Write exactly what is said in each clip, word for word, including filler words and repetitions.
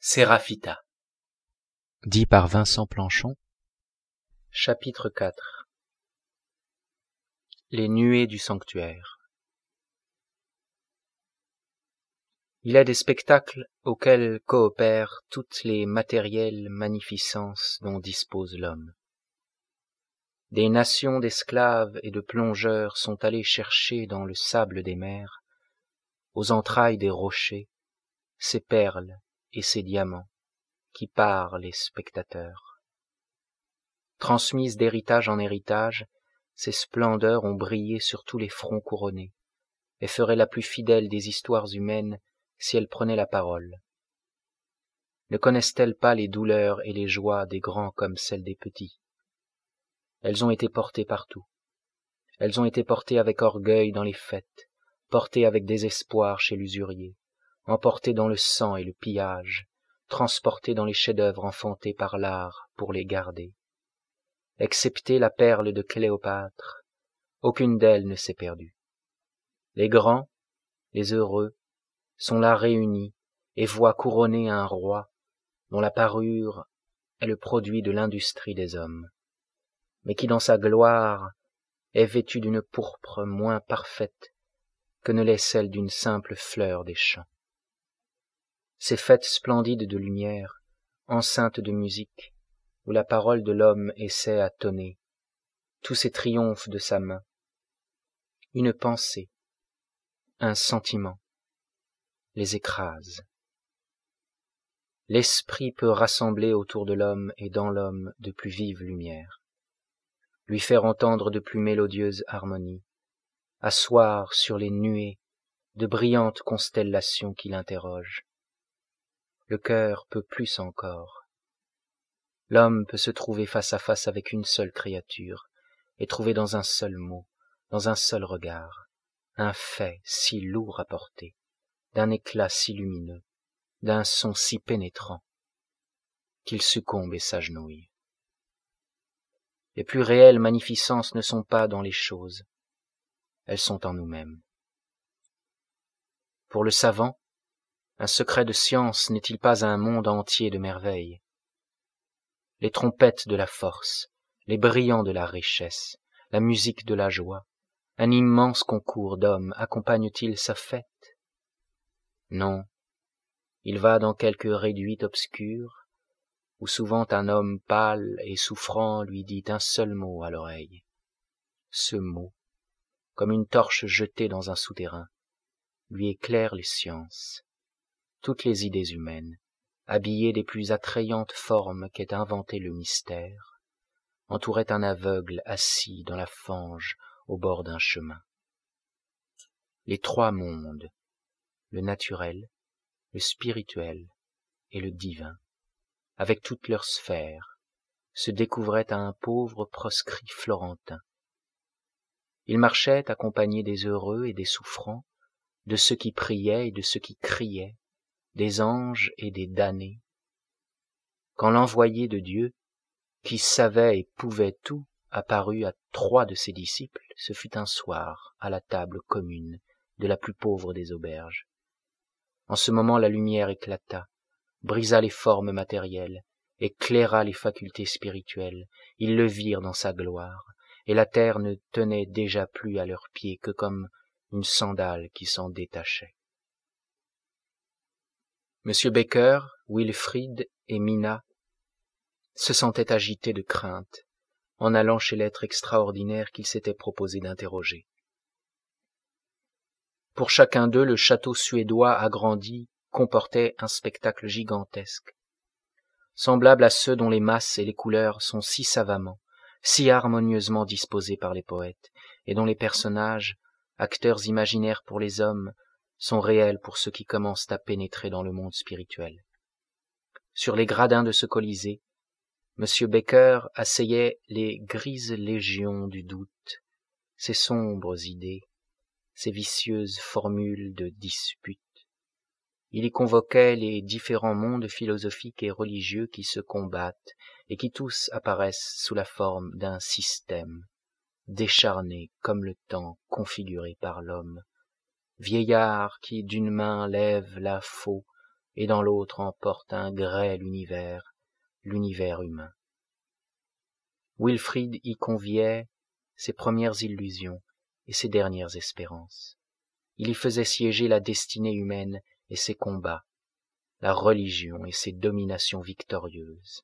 Séraphita. Dit par Vincent Planchon. Chapitre quatre. Les nuées du sanctuaire. Il est des spectacles auxquels coopèrent toutes les matérielles magnificences dont dispose l'homme. Des nations d'esclaves et de plongeurs sont allés chercher dans le sable des mers, aux entrailles des rochers, ces perles et ces diamants qui parent les spectateurs. Transmises d'héritage en héritage, ces splendeurs ont brillé sur tous les fronts couronnés, et feraient la plus fidèle des histoires humaines si elles prenaient la parole. Ne connaissent-elles pas les douleurs et les joies des grands comme celles des petits? Elles ont été portées partout. Elles ont été portées avec orgueil dans les fêtes, portées avec désespoir chez l'usurier, emportées dans le sang et le pillage, transportées dans les chefs-d'œuvre enfantés par l'art pour les garder. Excepté la perle de Cléopâtre, aucune d'elles ne s'est perdue. Les grands, les heureux, sont là réunis et voient couronner un roi dont la parure est le produit de l'industrie des hommes, mais qui dans sa gloire est vêtu d'une pourpre moins parfaite que ne l'est celle d'une simple fleur des champs. Ces fêtes splendides de lumière, enceintes de musique, où la parole de l'homme essaie à tonner, tous ces triomphes de sa main, une pensée, un sentiment, les écrase. L'esprit peut rassembler autour de l'homme et dans l'homme de plus vives lumières, lui faire entendre de plus mélodieuses harmonies, asseoir sur les nuées de brillantes constellations qui l'interrogent. Le cœur peut plus encore. L'homme peut se trouver face à face avec une seule créature, et trouver dans un seul mot, dans un seul regard, un fait si lourd à porter, d'un éclat si lumineux, d'un son si pénétrant, qu'il succombe et s'agenouille. Les plus réelles magnificences ne sont pas dans les choses, elles sont en nous-mêmes. Pour le savant, un secret de science n'est-il pas un monde entier de merveilles? Les trompettes de la force, les brillants de la richesse, la musique de la joie, un immense concours d'hommes accompagne-t-il sa fête? Non, il va dans quelque réduite obscure, où souvent un homme pâle et souffrant lui dit un seul mot à l'oreille. Ce mot, comme une torche jetée dans un souterrain, lui éclaire les sciences, toutes les idées humaines, habillées des plus attrayantes formes qu'ait inventé le mystère, entouraient un aveugle assis dans la fange au bord d'un chemin. Les trois mondes, le naturel, le spirituel et le divin, avec toutes leurs sphères, se découvraient à un pauvre proscrit florentin. Il marchait accompagné des heureux et des souffrants, de ceux qui priaient et de ceux qui criaient, des anges et des damnés, quand l'envoyé de Dieu, qui savait et pouvait tout, apparut à trois de ses disciples, ce fut un soir, à la table commune de la plus pauvre des auberges. En ce moment la lumière éclata, brisa les formes matérielles, éclaira les facultés spirituelles, ils le virent dans sa gloire, et la terre ne tenait déjà plus à leurs pieds que comme une sandale qui s'en détachait. Monsieur Baker, Wilfrid et Mina se sentaient agités de crainte en allant chez l'être extraordinaire qu'ils s'étaient proposé d'interroger. Pour chacun d'eux, le château suédois agrandi comportait un spectacle gigantesque, semblable à ceux dont les masses et les couleurs sont si savamment, si harmonieusement disposés par les poètes, et dont les personnages, acteurs imaginaires pour les hommes, sont réels pour ceux qui commencent à pénétrer dans le monde spirituel. Sur les gradins de ce Colisée, Monsieur Baker asseyait les grises légions du doute, ces sombres idées, ces vicieuses formules de dispute. Il y convoquait les différents mondes philosophiques et religieux qui se combattent et qui tous apparaissent sous la forme d'un système, décharné comme le temps configuré par l'homme, vieillard qui d'une main lève la faux et dans l'autre emporte un grêle univers, l'univers humain. Wilfrid y conviait ses premières illusions et ses dernières espérances. Il y faisait siéger la destinée humaine et ses combats, la religion et ses dominations victorieuses.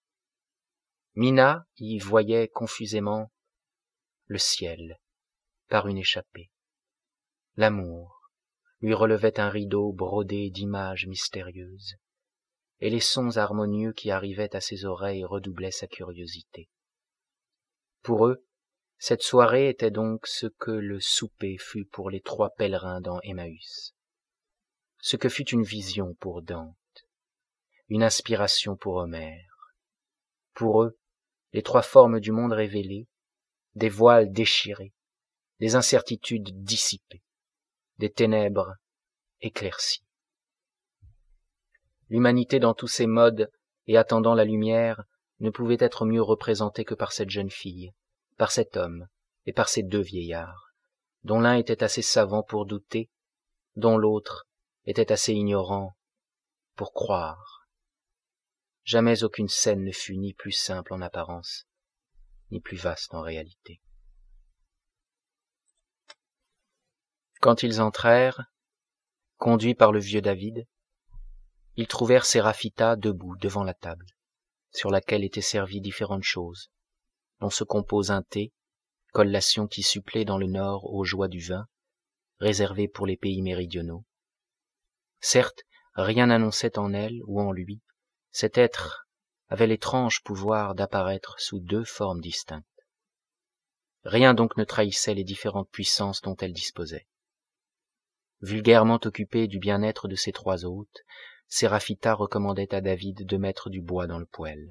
Mina y voyait confusément le ciel par une échappée. L'amour lui relevait un rideau brodé d'images mystérieuses, et les sons harmonieux qui arrivaient à ses oreilles redoublaient sa curiosité. Pour eux, cette soirée était donc ce que le souper fut pour les trois pèlerins dans Emmaüs, ce que fut une vision pour Dante, une inspiration pour Homère. Pour eux, les trois formes du monde révélées, des voiles déchirés, des incertitudes dissipées, des ténèbres éclaircies. L'humanité dans tous ses modes et attendant la lumière ne pouvait être mieux représentée que par cette jeune fille, par cet homme et par ces deux vieillards, dont l'un était assez savant pour douter, dont l'autre était assez ignorant pour croire. Jamais aucune scène ne fut ni plus simple en apparence, ni plus vaste en réalité. Quand ils entrèrent, conduits par le vieux David, ils trouvèrent Séraphita debout devant la table, sur laquelle étaient servies différentes choses, dont se compose un thé, collation qui supplée dans le nord aux joies du vin, réservée pour les pays méridionaux. Certes, rien n'annonçait en elle ou en lui, cet être avait l'étrange pouvoir d'apparaître sous deux formes distinctes. Rien donc ne trahissait les différentes puissances dont elle disposait. Vulgairement occupée du bien-être de ses trois hôtes, Séraphita recommandait à David de mettre du bois dans le poêle.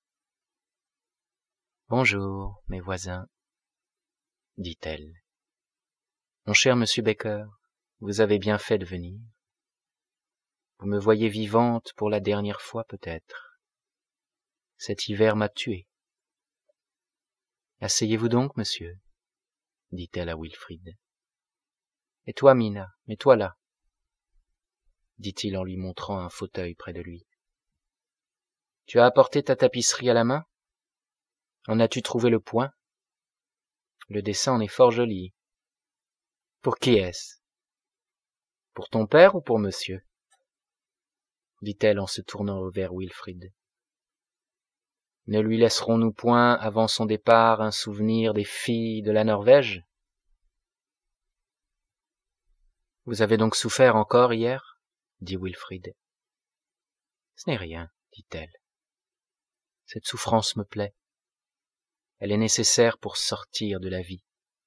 « Bonjour, mes voisins, » dit-elle. « Mon cher monsieur Baker, vous avez bien fait de venir. Vous me voyez vivante pour la dernière fois peut-être. Cet hiver m'a tuée. Asseyez-vous donc, monsieur, dit-elle à Wilfrid. Et toi, Mina, mets-toi là, dit-il en lui montrant un fauteuil près de lui. Tu as apporté ta tapisserie à la main? En as-tu trouvé le point? Le dessin en est fort joli. Pour qui est-ce? Pour ton père ou pour monsieur? Dit-elle en se tournant vers Wilfrid. Ne lui laisserons-nous point, avant son départ, un souvenir des filles de la Norvège? Vous avez donc souffert encore hier? Dit Wilfrid. Ce n'est rien, dit-elle. Cette souffrance me plaît. Elle est nécessaire pour sortir de la vie.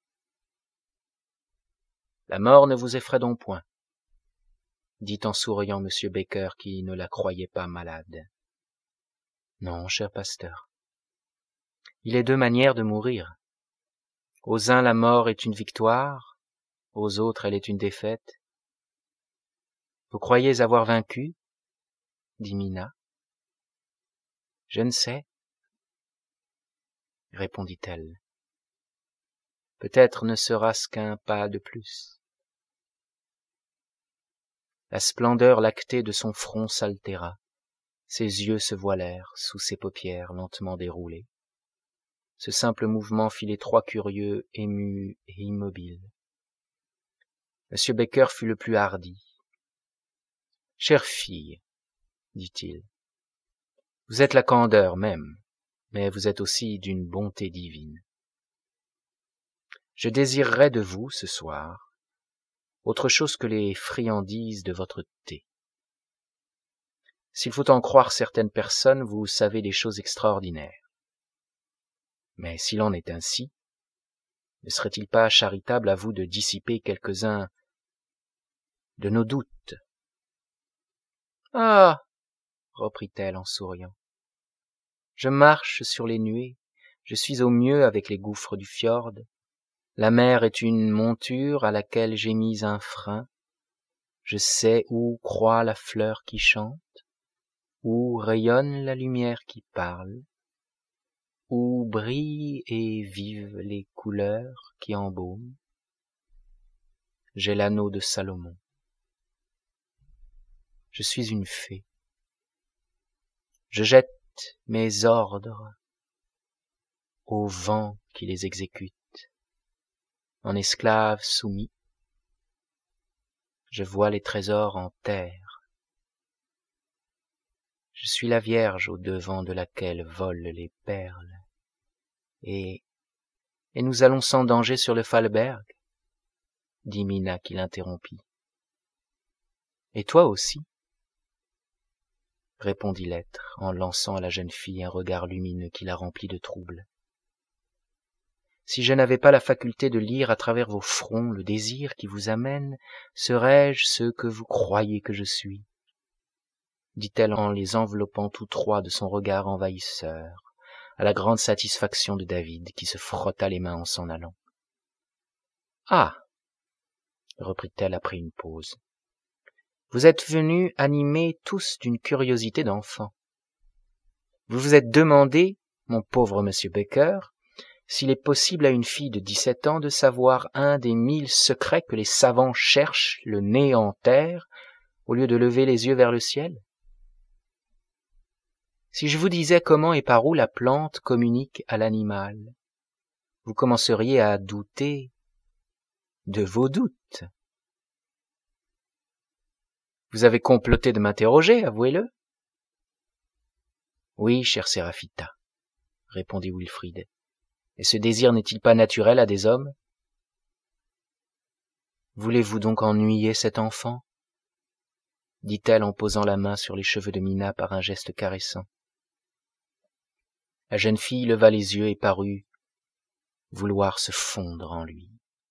La mort ne vous effraie donc point, dit en souriant monsieur Baker qui ne la croyait pas malade. Non, cher pasteur. Il est deux manières de mourir. Aux uns la mort est une victoire, aux autres elle est une défaite. Vous croyez avoir vaincu? Dit Mina. Je ne sais, répondit-elle. Peut-être ne sera-ce qu'un pas de plus. La splendeur lactée de son front s'altéra, ses yeux se voilèrent sous ses paupières lentement déroulées. Ce simple mouvement fit les trois curieux, émus et immobiles. Monsieur Baker fut le plus hardi. « Chère fille, dit-il, vous êtes la candeur même, mais vous êtes aussi d'une bonté divine. Je désirerais de vous, ce soir, autre chose que les friandises de votre thé. S'il faut en croire certaines personnes, vous savez des choses extraordinaires. Mais s'il en est ainsi, ne serait-il pas charitable à vous de dissiper quelques-uns de nos doutes? Ah, reprit-elle en souriant, je marche sur les nuées, je suis au mieux avec les gouffres du fjord. La mer est une monture à laquelle j'ai mis un frein. Je sais où croît la fleur qui chante, où rayonne la lumière qui parle, où brillent et vivent les couleurs qui embaument. J'ai l'anneau de Salomon. Je suis une fée. Je jette mes ordres au vent qui les exécute. En esclave soumis, je vois les trésors en terre. Je suis la Vierge au devant de laquelle volent les perles. Et, et nous allons sans danger sur le Falberg, dit Mina qui l'interrompit. Et toi aussi, répondit l'être en lançant à la jeune fille un regard lumineux qui la remplit de trouble. Si je n'avais pas la faculté de lire à travers vos fronts le désir qui vous amène, serais-je ce que vous croyez que je suis, dit-elle en les enveloppant tous trois de son regard envahisseur, à la grande satisfaction de David qui se frotta les mains en s'en allant. « Ah !» reprit-elle après une pause. « Vous êtes venus animés tous d'une curiosité d'enfant. Vous vous êtes demandé, mon pauvre monsieur Baker, s'il est possible à une fille de dix-sept ans de savoir un des mille secrets que les savants cherchent le nez en terre au lieu de lever les yeux vers le ciel? Si je vous disais comment et par où la plante communique à l'animal, vous commenceriez à douter de vos doutes. Vous avez comploté de m'interroger, avouez-le. Oui, chère Séraphita, répondit Wilfrid. Et ce désir n'est-il pas naturel à des hommes? Voulez-vous donc ennuyer cet enfant? dit-elle en posant la main sur les cheveux de Mina par un geste caressant. La jeune fille leva les yeux et parut vouloir se fondre en lui.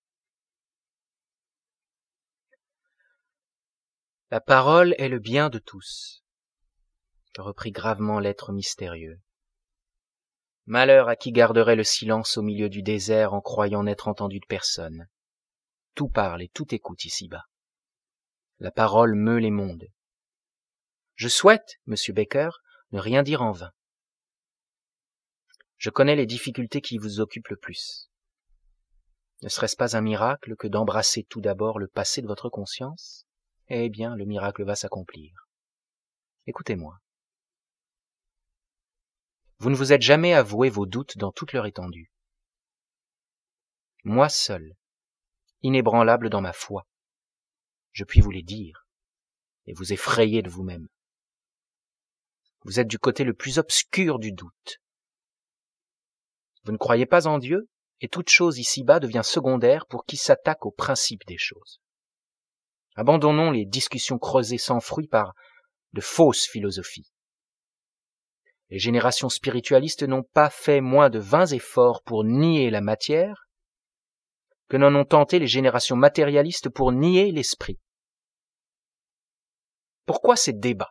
La parole est le bien de tous, reprit gravement l'être mystérieux. Malheur à qui garderait le silence au milieu du désert en croyant n'être entendu de personne. Tout parle et tout écoute ici-bas. La parole meut les mondes. Je souhaite, monsieur Baker, ne rien dire en vain. Je connais les difficultés qui vous occupent le plus. Ne serait-ce pas un miracle que d'embrasser tout d'abord le passé de votre conscience? Eh bien, le miracle va s'accomplir. Écoutez-moi. Vous ne vous êtes jamais avoué vos doutes dans toute leur étendue. Moi seul, inébranlable dans ma foi, je puis vous les dire et vous effrayer de vous-même. Vous êtes du côté le plus obscur du doute. Vous ne croyez pas en Dieu, et toute chose ici-bas devient secondaire pour qui s'attaque au principe des choses. Abandonnons les discussions creusées sans fruit par de fausses philosophies. Les générations spiritualistes n'ont pas fait moins de vains efforts pour nier la matière que n'en ont tenté les générations matérialistes pour nier l'esprit. Pourquoi ces débats?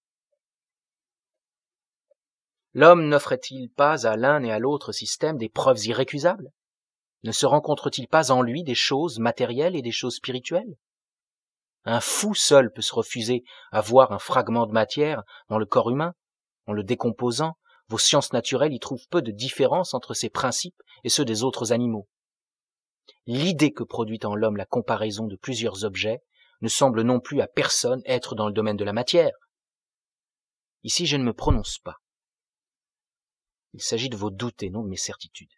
L'homme n'offre-t-il pas à l'un et à l'autre système des preuves irrécusables? Ne se rencontre-t-il pas en lui des choses matérielles et des choses spirituelles? Un fou seul peut se refuser à voir un fragment de matière dans le corps humain. En le décomposant, vos sciences naturelles y trouvent peu de différence entre ces principes et ceux des autres animaux. L'idée que produit en l'homme la comparaison de plusieurs objets ne semble non plus à personne être dans le domaine de la matière. Ici, je ne me prononce pas. Il s'agit de vos doutes et non de mes certitudes.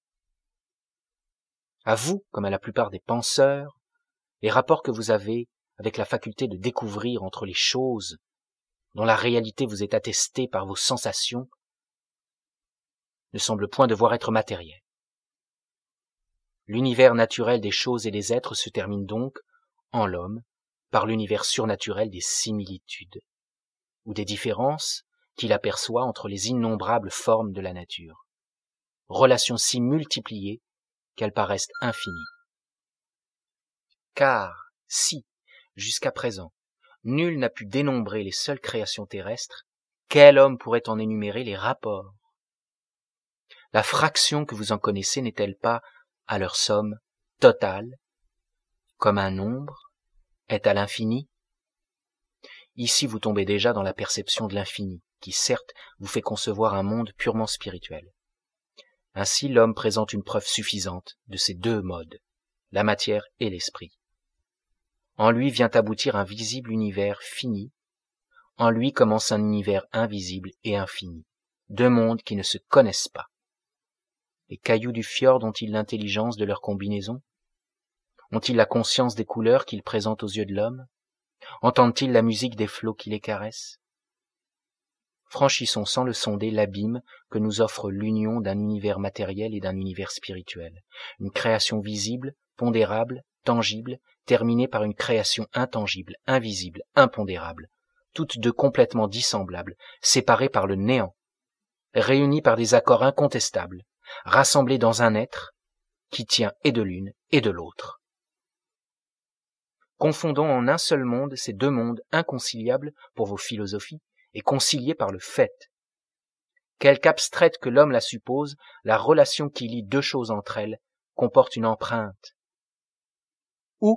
À vous, comme à la plupart des penseurs, les rapports que vous avez avec la faculté de découvrir entre les choses dont la réalité vous est attestée par vos sensations, ne semble point devoir être matériel. L'univers naturel des choses et des êtres se termine donc, en l'homme, par l'univers surnaturel des similitudes, ou des différences qu'il aperçoit entre les innombrables formes de la nature, relations si multipliées qu'elles paraissent infinies. Car, si, jusqu'à présent, nul n'a pu dénombrer les seules créations terrestres, quel homme pourrait en énumérer les rapports? La fraction que vous en connaissez n'est-elle pas, à leur somme, totale, comme un nombre est à l'infini? Ici vous tombez déjà dans la perception de l'infini, qui certes vous fait concevoir un monde purement spirituel. Ainsi l'homme présente une preuve suffisante de ces deux modes, la matière et l'esprit. En lui vient aboutir un visible univers fini En lui commence un univers invisible et infini, deux mondes qui ne se connaissent pas. Les cailloux du fjord ont-ils l'intelligence de leur combinaison? Ont-ils la conscience des couleurs qu'ils présentent aux yeux de l'homme? Entendent-ils la musique des flots qui les caressent? Franchissons sans le sonder l'abîme que nous offre l'union d'un univers matériel et d'un univers spirituel. Une création visible, pondérable, tangible, terminée par une création intangible, invisible, impondérable, toutes deux complètement dissemblables, séparées par le néant, réunies par des accords incontestables, rassemblées dans un être qui tient et de l'une et de l'autre. Confondons en un seul monde ces deux mondes inconciliables pour vos philosophies, et conciliés par le fait. Quelque abstraite que l'homme la suppose, la relation qui lie deux choses entre elles comporte une empreinte. Où?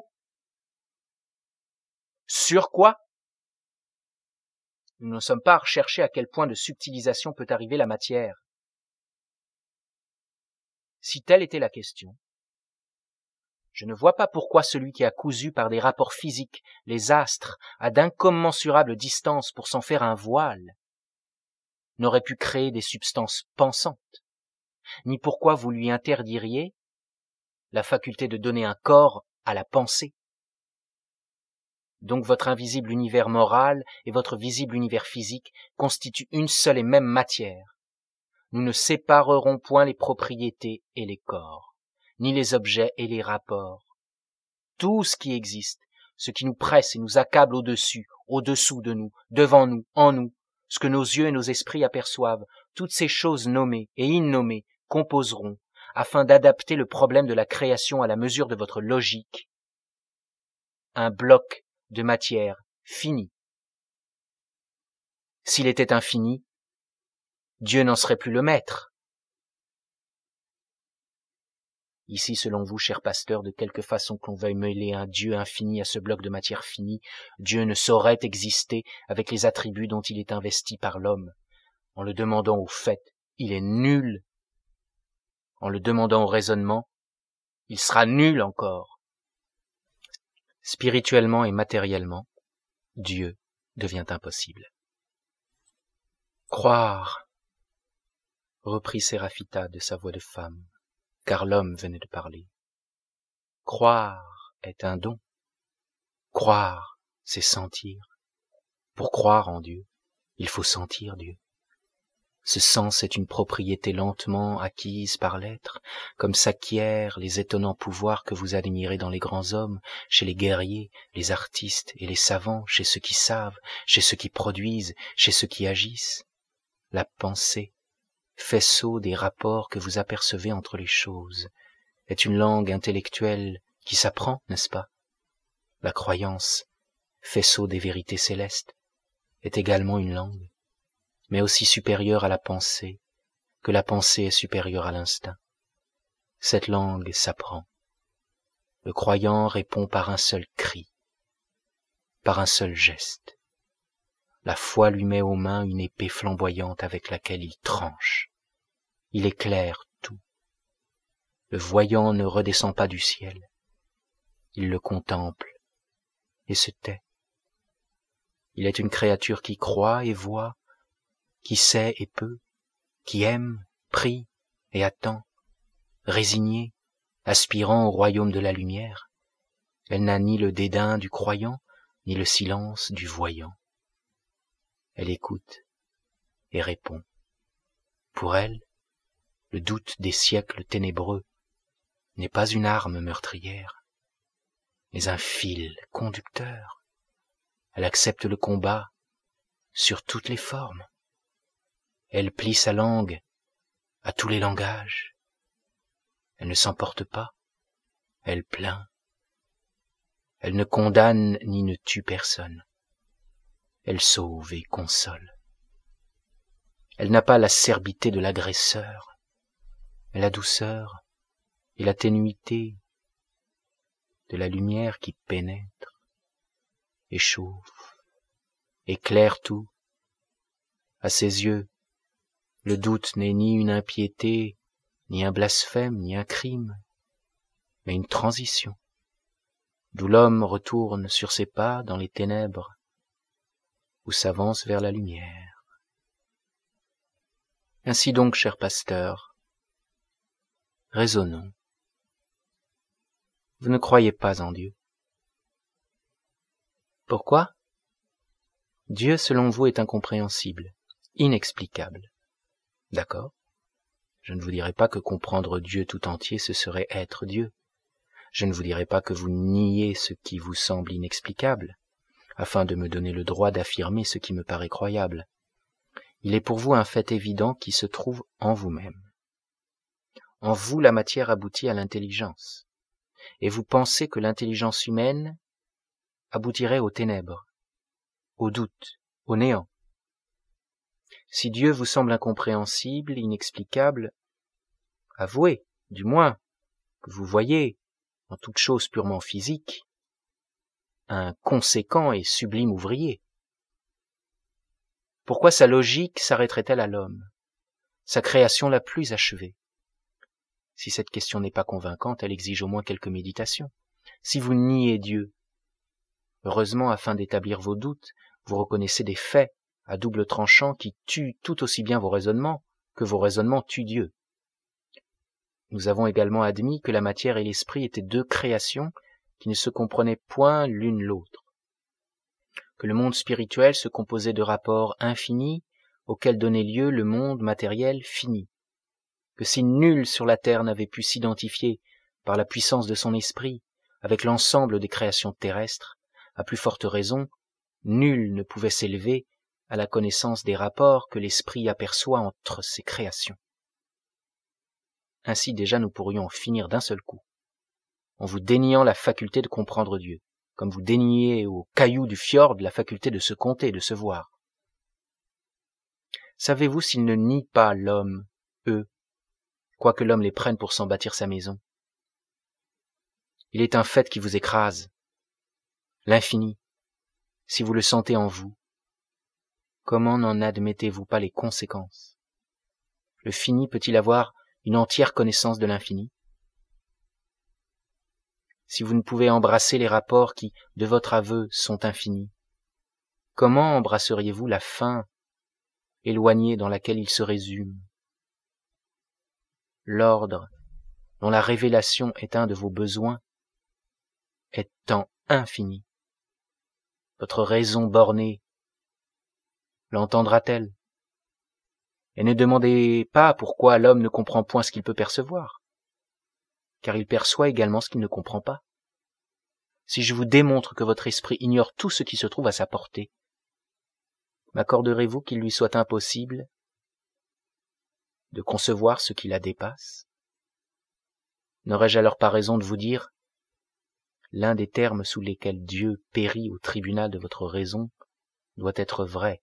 Sur quoi? Nous ne sommes pas à rechercher à quel point de subtilisation peut arriver la matière. Si telle était la question, je ne vois pas pourquoi celui qui a cousu par des rapports physiques les astres à d'incommensurables distances pour s'en faire un voile n'aurait pu créer des substances pensantes, ni pourquoi vous lui interdiriez la faculté de donner un corps à la pensée. Donc votre invisible univers moral et votre visible univers physique constituent une seule et même matière. Nous ne séparerons point les propriétés et les corps, ni les objets et les rapports. Tout ce qui existe, ce qui nous presse et nous accable au-dessus, au-dessous de nous, devant nous, en nous, ce que nos yeux et nos esprits aperçoivent, toutes ces choses nommées et innommées composeront, afin d'adapter le problème de la création à la mesure de votre logique, un bloc de matière fini. S'il était infini, Dieu n'en serait plus le maître. Ici, selon vous, cher pasteur, de quelque façon que l'on veuille mêler un Dieu infini à ce bloc de matière finie, Dieu ne saurait exister avec les attributs dont il est investi par l'homme. En le demandant au fait, il est nul. En le demandant au raisonnement, il sera nul encore. Spirituellement et matériellement, Dieu devient impossible. Croire, reprit Séraphita de sa voix de femme, car l'homme venait de parler. Croire est un don. Croire, c'est sentir. Pour croire en Dieu, il faut sentir Dieu. Ce sens est une propriété lentement acquise par l'être, comme s'acquièrent les étonnants pouvoirs que vous admirez dans les grands hommes, chez les guerriers, les artistes et les savants, chez ceux qui savent, chez ceux qui produisent, chez ceux qui agissent. La pensée, faisceau des rapports que vous apercevez entre les choses, est une langue intellectuelle qui s'apprend, n'est-ce pas? La croyance, faisceau des vérités célestes, est également une langue, mais aussi supérieure à la pensée, que la pensée est supérieure à l'instinct. Cette langue s'apprend. Le croyant répond par un seul cri, par un seul geste. La foi lui met aux mains une épée flamboyante avec laquelle il tranche. Il éclaire tout. Le voyant ne redescend pas du ciel. Il le contemple et se tait. Il est une créature qui croit et voit, qui sait et peut, qui aime, prie et attend, résignée, aspirant au royaume de la lumière. Elle n'a ni le dédain du croyant, ni le silence du voyant. Elle écoute et répond. Pour elle, le doute des siècles ténébreux n'est pas une arme meurtrière, mais un fil conducteur. Elle accepte le combat sur toutes les formes. Elle plie sa langue à tous les langages. Elle ne s'emporte pas, elle plaint. Elle ne condamne ni ne tue personne. Elle sauve et console. Elle n'a pas l'acerbité de l'agresseur, mais la douceur et la ténuité de la lumière qui pénètre, échauffe, éclaire tout. À ses yeux, le doute n'est ni une impiété, ni un blasphème, ni un crime, mais une transition, d'où l'homme retourne sur ses pas dans les ténèbres, ou s'avance vers la lumière. Ainsi donc, cher pasteur, raisonnons. Vous ne croyez pas en Dieu. Pourquoi ? Dieu, selon vous, est incompréhensible, inexplicable. D'accord ? Je ne vous dirai pas que comprendre Dieu tout entier, ce serait être Dieu. Je ne vous dirai pas que vous niez ce qui vous semble inexplicable, afin de me donner le droit d'affirmer ce qui me paraît croyable. Il est pour vous un fait évident qui se trouve en vous-même. En vous, la matière aboutit à l'intelligence, et vous pensez que l'intelligence humaine aboutirait aux ténèbres, au doute, au néant. Si Dieu vous semble incompréhensible, inexplicable, avouez, du moins, que vous voyez, en toute chose purement physique, un conséquent et sublime ouvrier. Pourquoi sa logique s'arrêterait-elle à l'homme, sa création la plus achevée? Si cette question n'est pas convaincante, elle exige au moins quelques méditations. Si vous niez Dieu, heureusement, afin d'établir vos doutes, vous reconnaissez des faits à double tranchant qui tuent tout aussi bien vos raisonnements que vos raisonnements tuent Dieu. Nous avons également admis que la matière et l'esprit étaient deux créations qui ne se comprenaient point l'une l'autre, que le monde spirituel se composait de rapports infinis auxquels donnait lieu le monde matériel fini, que si nul sur la terre n'avait pu s'identifier par la puissance de son esprit avec l'ensemble des créations terrestres, à plus forte raison, nul ne pouvait s'élever à la connaissance des rapports que l'esprit aperçoit entre ces créations. Ainsi déjà nous pourrions en finir d'un seul coup, en vous déniant la faculté de comprendre Dieu, comme vous déniez aux cailloux du fjord la faculté de se compter, de se voir. Savez-vous s'ils ne nient pas l'homme, eux, quoique l'homme les prenne pour s'en bâtir sa maison? Il est un fait qui vous écrase, l'infini, si vous le sentez en vous. Comment n'en admettez-vous pas les conséquences? Le fini peut-il avoir une entière connaissance de l'infini? Si vous ne pouvez embrasser les rapports qui, de votre aveu, sont infinis, comment embrasseriez-vous la fin éloignée dans laquelle ils se résument? L'ordre, dont la révélation est un de vos besoins, étant infini. Votre raison bornée l'entendra-t-elle? Et ne demandez pas pourquoi l'homme ne comprend point ce qu'il peut percevoir, car il perçoit également ce qu'il ne comprend pas. Si je vous démontre que votre esprit ignore tout ce qui se trouve à sa portée, m'accorderez-vous qu'il lui soit impossible de concevoir ce qui la dépasse? N'aurais-je alors pas raison de vous dire, l'un des termes sous lesquels Dieu périt au tribunal de votre raison doit être vrai,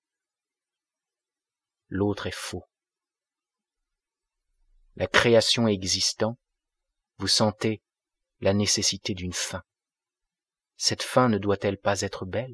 l'autre est faux. La création existant, vous sentez la nécessité d'une fin. Cette fin ne doit-elle pas être belle?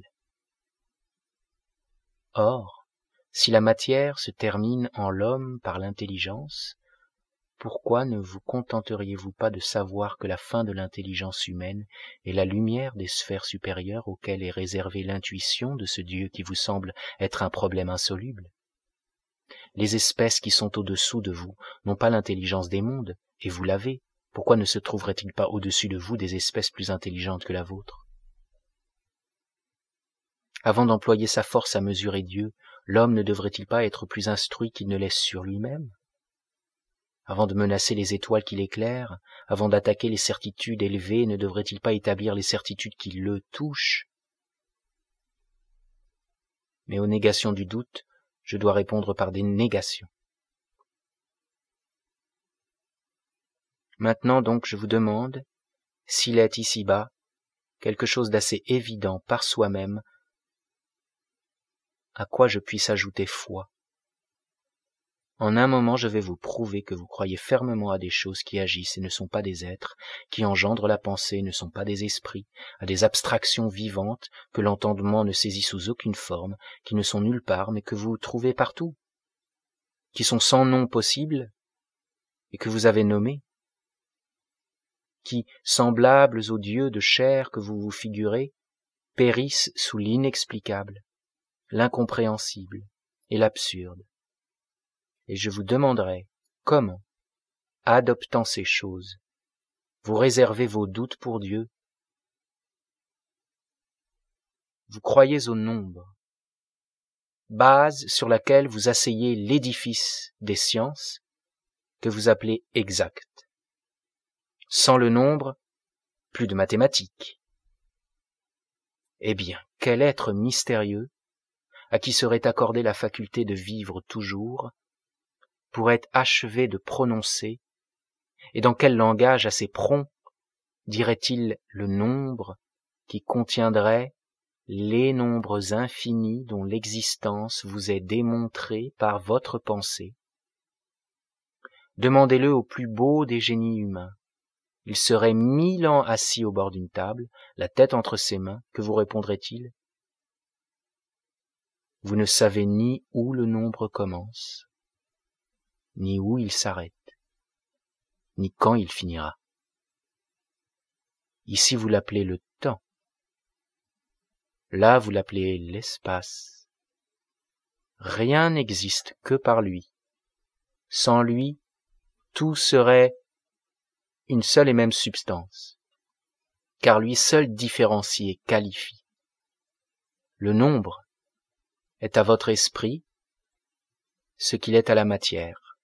Or, si la matière se termine en l'homme par l'intelligence, pourquoi ne vous contenteriez-vous pas de savoir que la fin de l'intelligence humaine est la lumière des sphères supérieures auxquelles est réservée l'intuition de ce Dieu qui vous semble être un problème insoluble? Les espèces qui sont au-dessous de vous n'ont pas l'intelligence des mondes, et vous l'avez. Pourquoi ne se trouverait-il pas au-dessus de vous des espèces plus intelligentes que la vôtre? Avant d'employer sa force à mesurer Dieu, l'homme ne devrait-il pas être plus instruit qu'il ne l'est sur lui-même? Avant de menacer les étoiles qui l'éclairent, avant d'attaquer les certitudes élevées, ne devrait-il pas établir les certitudes qui le touchent? Mais aux négations du doute, je dois répondre par des négations. Maintenant donc je vous demande s'il est ici-bas quelque chose d'assez évident par soi-même à quoi je puisse ajouter foi. En un moment je vais vous prouver que vous croyez fermement à des choses qui agissent et ne sont pas des êtres, qui engendrent la pensée et ne sont pas des esprits, à des abstractions vivantes que l'entendement ne saisit sous aucune forme, qui ne sont nulle part mais que vous trouvez partout, qui sont sans nom possible et que vous avez nommés, qui, semblables aux dieux de chair que vous vous figurez, périssent sous l'inexplicable, l'incompréhensible et l'absurde. Et je vous demanderai comment, adoptant ces choses, vous réservez vos doutes pour Dieu. Vous croyez au nombre, base sur laquelle vous asseyez l'édifice des sciences que vous appelez exact. Sans le nombre, plus de mathématiques. Eh bien, quel être mystérieux, à qui serait accordée la faculté de vivre toujours, pourrait achever de prononcer, et dans quel langage assez prompt dirait-il le nombre qui contiendrait les nombres infinis dont l'existence vous est démontrée par votre pensée? Demandez-le au plus beau des génies humains. Il serait mille ans assis au bord d'une table, la tête entre ses mains, que vous répondrait-il? Vous ne savez ni où le nombre commence, ni où il s'arrête, ni quand il finira. Ici vous l'appelez le temps, là vous l'appelez l'espace. Rien n'existe que par lui. Sans lui, tout serait une seule et même substance, car lui seul différencie et qualifie. Le nombre est à votre esprit ce qu'il est à la matière,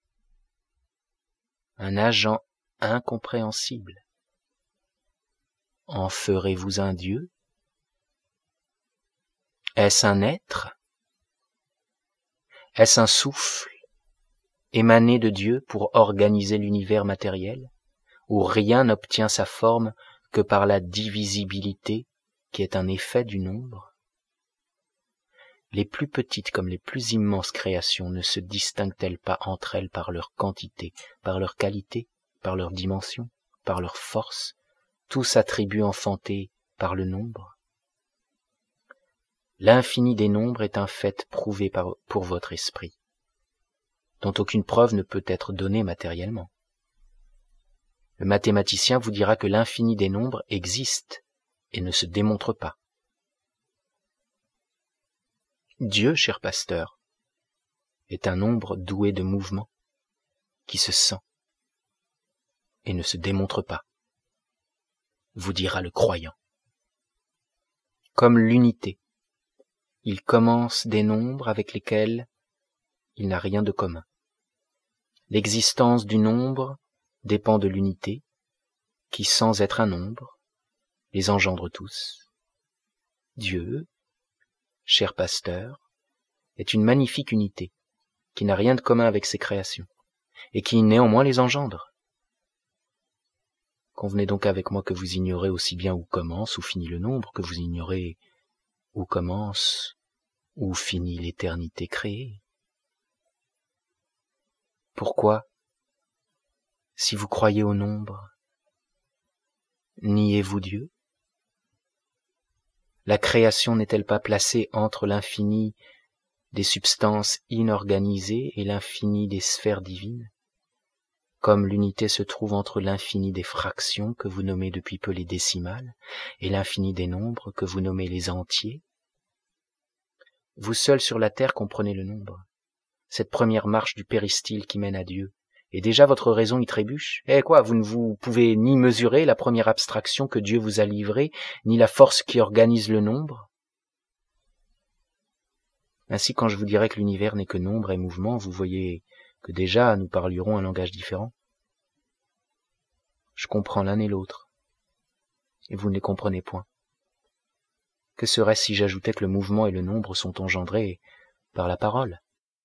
un agent incompréhensible. En ferez-vous un Dieu? Est-ce un être? Est-ce un souffle émané de Dieu pour organiser l'univers matériel, où rien n'obtient sa forme que par la divisibilité qui est un effet du nombre? Les plus petites comme les plus immenses créations ne se distinguent-elles pas entre elles par leur quantité, par leur qualité, par leur dimension, par leur force, tous attributs enfantés par le nombre? L'infini des nombres est un fait prouvé par, pour votre esprit, dont aucune preuve ne peut être donnée matériellement. Le mathématicien vous dira que l'infini des nombres existe et ne se démontre pas. Dieu, cher pasteur, est un nombre doué de mouvement, qui se sent et ne se démontre pas, vous dira le croyant. Comme l'unité, il commence des nombres avec lesquels il n'a rien de commun. L'existence du nombre dépend de l'unité, qui sans être un nombre, les engendre tous. Dieu, cher pasteur, est une magnifique unité, qui n'a rien de commun avec ses créations, et qui néanmoins les engendre. Convenez donc avec moi que vous ignorez aussi bien où commence, où finit le nombre, que vous ignorez où commence, où finit l'éternité créée. Pourquoi, si vous croyez au nombre, niez-vous Dieu? La création n'est-elle pas placée entre l'infini des substances inorganisées et l'infini des sphères divines, comme l'unité se trouve entre l'infini des fractions que vous nommez depuis peu les décimales et l'infini des nombres que vous nommez les entiers? Vous seul sur la terre comprenez le nombre, cette première marche du péristyle qui mène à Dieu, et déjà votre raison y trébuche. Eh quoi, vous ne vous pouvez ni mesurer la première abstraction que Dieu vous a livrée, ni la force qui organise le nombre? Ainsi, quand je vous dirai que l'univers n'est que nombre et mouvement, vous voyez que déjà nous parlerons un langage différent. Je comprends l'un et l'autre, et vous ne les comprenez point. Que serait-ce si j'ajoutais que le mouvement et le nombre sont engendrés par la parole?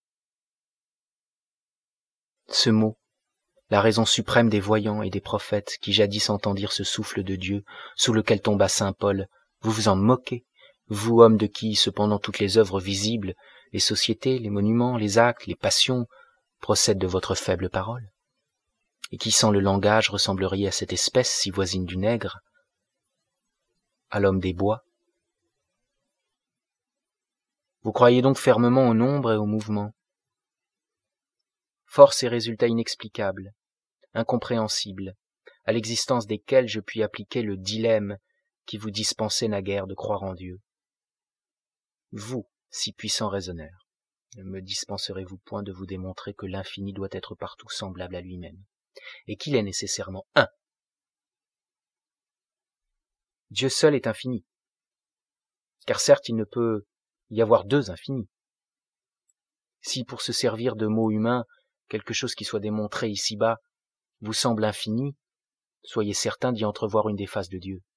Ce mot, la raison suprême des voyants et des prophètes qui jadis entendirent ce souffle de Dieu sous lequel tomba saint Paul, vous vous en moquez, vous hommes de qui, cependant toutes les œuvres visibles, les sociétés, les monuments, les actes, les passions, procèdent de votre faible parole, et qui sans le langage ressembleriez à cette espèce si voisine du nègre, à l'homme des bois. Vous croyez donc fermement au nombre et au mouvement. Force et résultats inexplicables, incompréhensibles, à l'existence desquels je puis appliquer le dilemme qui vous dispensait naguère de croire en Dieu. Vous, Si puissant raisonneur, ne me dispenserez-vous point de vous démontrer que l'infini doit être partout semblable à lui-même, et qu'il est nécessairement un. Dieu seul est infini, car certes il ne peut y avoir deux infinis. Si pour se servir de mots humains, quelque chose qui soit démontré ici-bas vous semble infini, soyez certain d'y entrevoir une des faces de Dieu.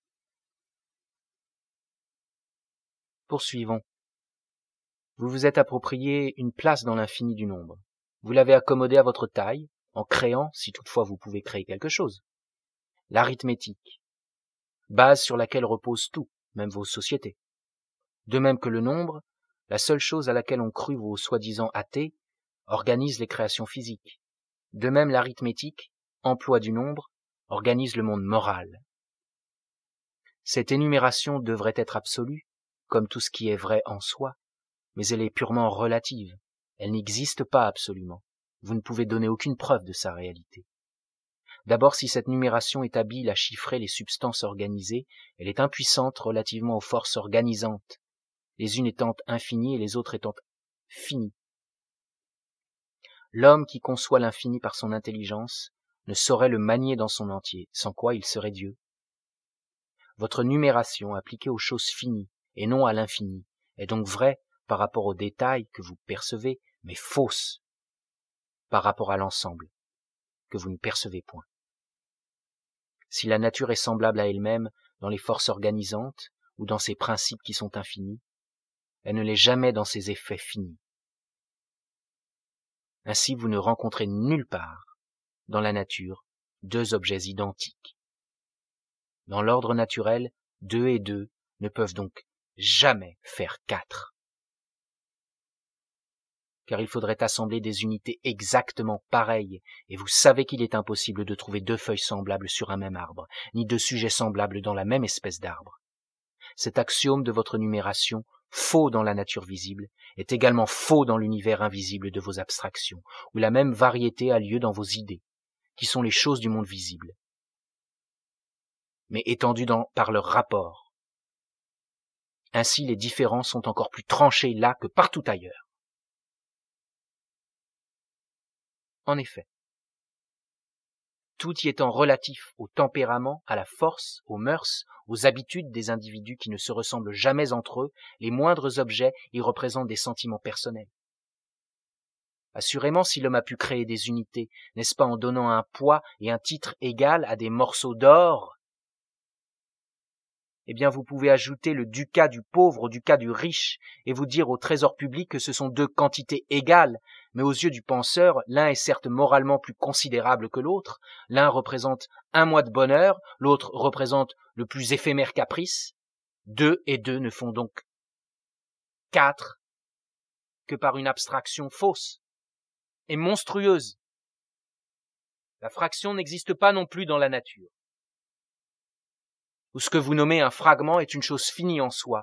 Poursuivons. Vous vous êtes approprié une place dans l'infini du nombre. Vous l'avez accommodé à votre taille, en créant, si toutefois vous pouvez créer quelque chose. L'arithmétique, base sur laquelle repose tout, même vos sociétés. De même que le nombre, la seule chose à laquelle ont cru vos soi-disant athées, organise les créations physiques. De même l'arithmétique, emploi du nombre, organise le monde moral. Cette énumération devrait être absolue, comme tout ce qui est vrai en soi, mais elle est purement relative. Elle n'existe pas absolument. Vous ne pouvez donner aucune preuve de sa réalité. D'abord, si cette numération est habile à chiffrer les substances organisées, elle est impuissante relativement aux forces organisantes, les unes étant infinies et les autres étant finies. L'homme qui conçoit l'infini par son intelligence ne saurait le manier dans son entier, sans quoi il serait Dieu. Votre numération appliquée aux choses finies et non à l'infini est donc vraie par rapport aux détails que vous percevez, mais fausse par rapport à l'ensemble que vous ne percevez point. Si la nature est semblable à elle-même dans les forces organisantes ou dans ses principes qui sont infinis, elle ne l'est jamais dans ses effets finis. Ainsi vous ne rencontrez nulle part dans la nature deux objets identiques. Dans l'ordre naturel, deux et deux ne peuvent donc jamais faire quatre. Car il faudrait assembler des unités exactement pareilles, et vous savez qu'il est impossible de trouver deux feuilles semblables sur un même arbre, ni deux sujets semblables dans la même espèce d'arbre. Cet axiome de votre numération, faux dans la nature visible, est également faux dans l'univers invisible de vos abstractions, où la même variété a lieu dans vos idées, qui sont les choses du monde visible, mais étendues dans, par leur rapport. Ainsi les différences sont encore plus tranchées là que partout ailleurs. En effet, tout y étant relatif au tempérament, à la force, aux mœurs, aux habitudes des individus qui ne se ressemblent jamais entre eux, les moindres objets y représentent des sentiments personnels. Assurément, si l'homme a pu créer des unités, n'est-ce pas en donnant un poids et un titre égal à des morceaux d'or? Eh bien, vous pouvez ajouter le ducat du pauvre au ducat du riche et vous dire au trésor public que ce sont deux quantités égales, mais aux yeux du penseur, l'un est certes moralement plus considérable que l'autre, l'un représente un mois de bonheur, l'autre représente le plus éphémère caprice. Deux et deux ne font donc quatre que par une abstraction fausse et monstrueuse. La fraction n'existe pas non plus dans la nature, où ce que vous nommez un fragment est une chose finie en soi.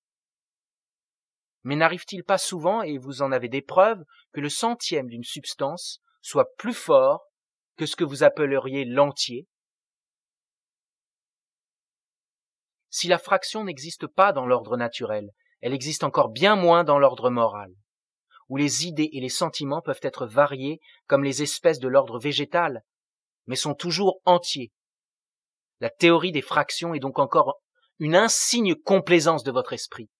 Mais n'arrive-t-il pas souvent, et vous en avez des preuves, que le centième d'une substance soit plus fort que ce que vous appelleriez l'entier? Si la fraction n'existe pas dans l'ordre naturel, elle existe encore bien moins dans l'ordre moral, où les idées et les sentiments peuvent être variés comme les espèces de l'ordre végétal, mais sont toujours entiers. La théorie des fractions est donc encore une insigne complaisance de votre esprit.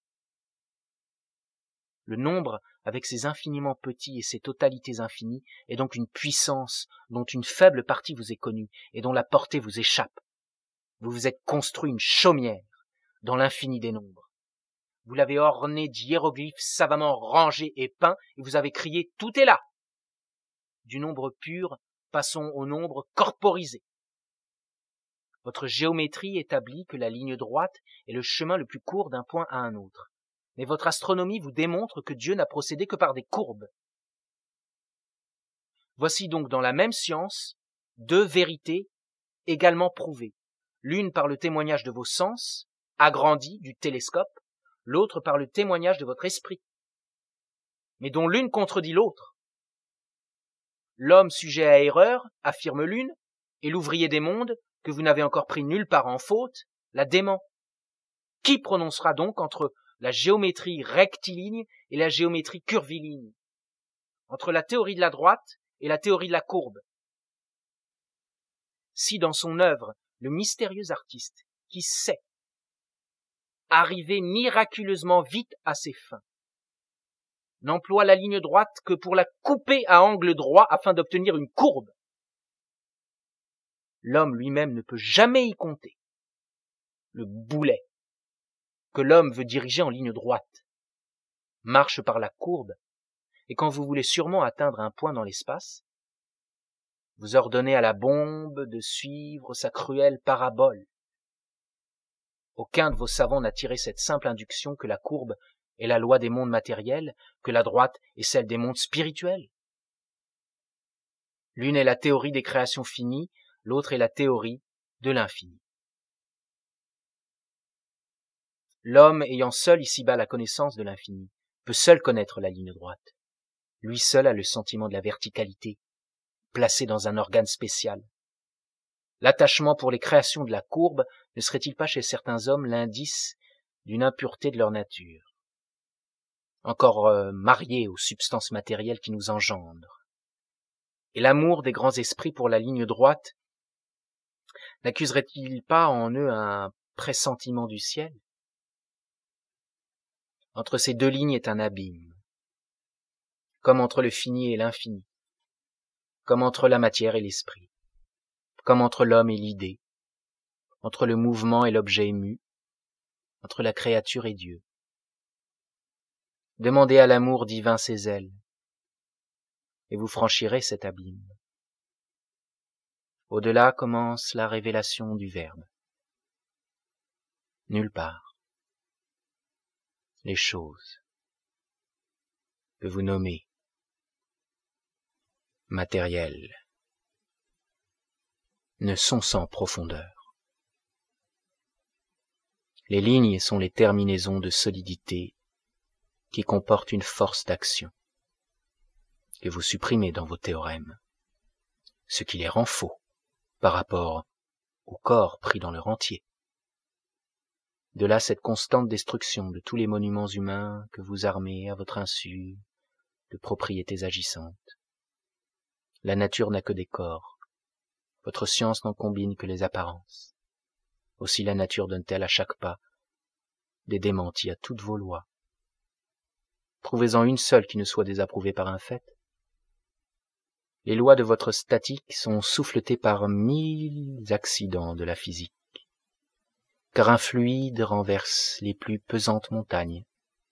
Le nombre, avec ses infiniment petits et ses totalités infinies, est donc une puissance dont une faible partie vous est connue et dont la portée vous échappe. Vous vous êtes construit une chaumière dans l'infini des nombres. Vous l'avez ornée d'hiéroglyphes savamment rangés et peints et vous avez crié « Tout est là !» Du nombre pur, passons au nombre corporisé. Votre géométrie établit que la ligne droite est le chemin le plus court d'un point à un autre. Mais votre astronomie vous démontre que Dieu n'a procédé que par des courbes. Voici donc dans la même science deux vérités également prouvées, l'une par le témoignage de vos sens, agrandis du télescope, l'autre par le témoignage de votre esprit, mais dont l'une contredit l'autre. L'homme sujet à erreur affirme l'une, et l'ouvrier des mondes, que vous n'avez encore pris nulle part en faute, la dément. Qui prononcera donc entre la géométrie rectiligne et la géométrie curviligne, entre la théorie de la droite et la théorie de la courbe. Si dans son œuvre, le mystérieux artiste, qui sait arriver miraculeusement vite à ses fins, n'emploie la ligne droite que pour la couper à angle droit afin d'obtenir une courbe, l'homme lui-même ne peut jamais y compter. Le boulet que l'homme veut diriger en ligne droite marche par la courbe, et quand vous voulez sûrement atteindre un point dans l'espace, vous ordonnez à la bombe de suivre sa cruelle parabole. Aucun de vos savants n'a tiré cette simple induction que la courbe est la loi des mondes matériels, que la droite est celle des mondes spirituels. L'une est la théorie des créations finies, l'autre est la théorie de l'infini. L'homme ayant seul ici-bas la connaissance de l'infini peut seul connaître la ligne droite. Lui seul a le sentiment de la verticalité, placé dans un organe spécial. L'attachement pour les créations de la courbe ne serait-il pas chez certains hommes l'indice d'une impureté de leur nature, encore euh, mariée aux substances matérielles qui nous engendrent? Et l'amour des grands esprits pour la ligne droite n'accuserait-il pas en eux un pressentiment du ciel? Entre ces deux lignes est un abîme, comme entre le fini et l'infini, comme entre la matière et l'esprit, comme entre l'homme et l'idée, entre le mouvement et l'objet ému, entre la créature et Dieu. Demandez à l'amour divin ses ailes, et vous franchirez cet abîme. Au-delà commence la révélation du Verbe. Nulle part. Les choses que vous nommez matérielles ne sont sans profondeur. Les lignes sont les terminaisons de solidité qui comportent une force d'action que vous supprimez dans vos théorèmes, ce qui les rend faux par rapport au corps pris dans leur entier. De là cette constante destruction de tous les monuments humains que vous armez à votre insu de propriétés agissantes. La nature n'a que des corps. Votre science n'en combine que les apparences. Aussi la nature donne-t-elle à chaque pas des démentis à toutes vos lois. Trouvez-en une seule qui ne soit désapprouvée par un fait. Les lois de votre statique sont souffletées par mille accidents de la physique, car un fluide renverse les plus pesantes montagnes,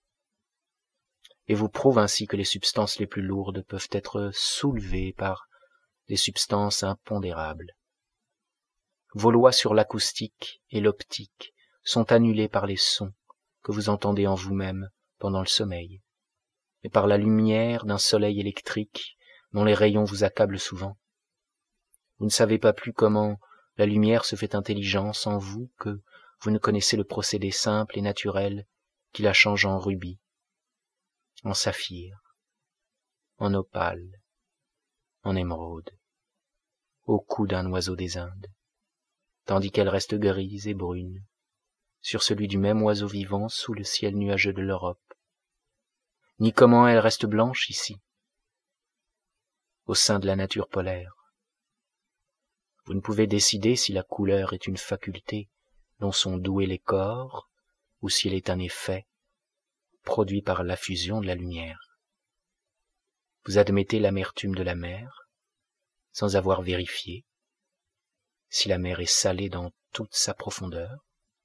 et vous prouve ainsi que les substances les plus lourdes peuvent être soulevées par des substances impondérables. Vos lois sur l'acoustique et l'optique sont annulées par les sons que vous entendez en vous-même pendant le sommeil, et par la lumière d'un soleil électrique dont les rayons vous accablent souvent. Vous ne savez pas plus comment la lumière se fait intelligence en vous que vous ne connaissez le procédé simple et naturel qui la change en rubis, en saphir, en opale, en émeraude, au cou d'un oiseau des Indes, tandis qu'elle reste grise et brune sur celui du même oiseau vivant sous le ciel nuageux de l'Europe, ni comment elle reste blanche ici, au sein de la nature polaire. Vous ne pouvez décider si la couleur est une faculté dont sont doués les corps, ou si elle est un effet produit par la fusion de la lumière. Vous admettez l'amertume de la mer, sans avoir vérifié si la mer est salée dans toute sa profondeur.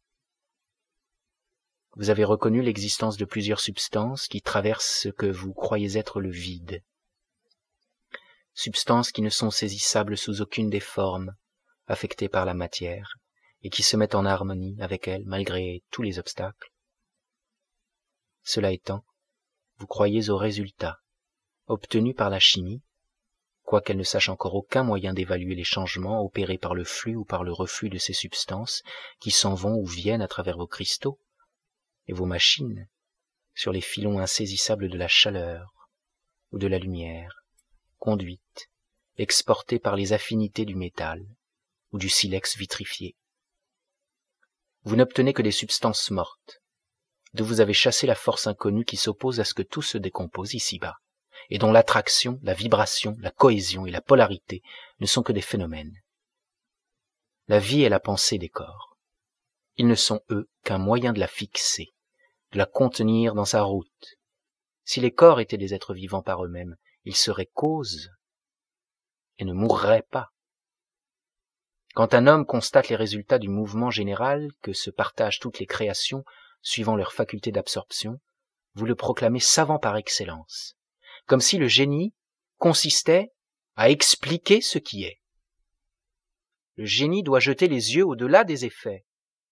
Vous avez reconnu l'existence de plusieurs substances qui traversent ce que vous croyez être le vide, substances qui ne sont saisissables sous aucune des formes affectées par la matière et qui se mettent en harmonie avec elle malgré tous les obstacles. Cela étant, vous croyez aux résultats obtenus par la chimie, quoiqu'elle ne sache encore aucun moyen d'évaluer les changements opérés par le flux ou par le reflux de ces substances qui s'en vont ou viennent à travers vos cristaux et vos machines sur les filons insaisissables de la chaleur ou de la lumière, conduite, exportée par les affinités du métal ou du silex vitrifié. Vous n'obtenez que des substances mortes, d'où vous avez chassé la force inconnue qui s'oppose à ce que tout se décompose ici-bas, et dont l'attraction, la vibration, la cohésion et la polarité ne sont que des phénomènes. La vie est la pensée des corps. Ils ne sont, eux, qu'un moyen de la fixer, de la contenir dans sa route. Si les corps étaient des êtres vivants par eux-mêmes, ils seraient causes et ne mourraient pas. Quand un homme constate les résultats du mouvement général que se partagent toutes les créations suivant leur faculté d'absorption, vous le proclamez savant par excellence, comme si le génie consistait à expliquer ce qui est. Le génie doit jeter les yeux au-delà des effets.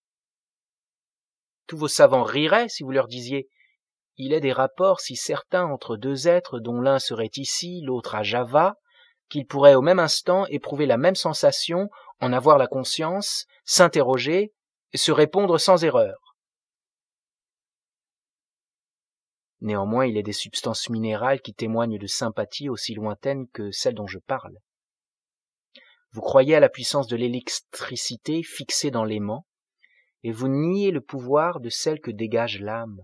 Tous vos savants riraient si vous leur disiez « Il est des rapports si certains entre deux êtres dont l'un serait ici, l'autre à Java, qu'ils pourraient au même instant éprouver la même sensation, en avoir la conscience, s'interroger et se répondre sans erreur. » Néanmoins, il est des substances minérales qui témoignent de sympathies aussi lointaines que celles dont je parle. Vous croyez à la puissance de l'électricité fixée dans l'aimant, et vous niez le pouvoir de celle que dégage l'âme.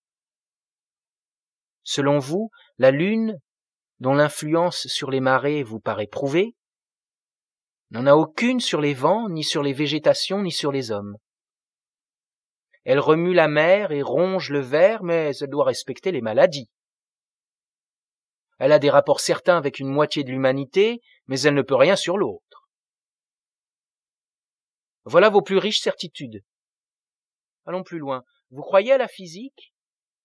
Selon vous, la lune, dont l'influence sur les marées vous paraît prouvée, n'en a aucune sur les vents, ni sur les végétations, ni sur les hommes. Elle remue la mer et ronge le ver, mais elle doit respecter les maladies. Elle a des rapports certains avec une moitié de l'humanité, mais elle ne peut rien sur l'autre. Voilà vos plus riches certitudes. Allons plus loin. Vous croyez à la physique ?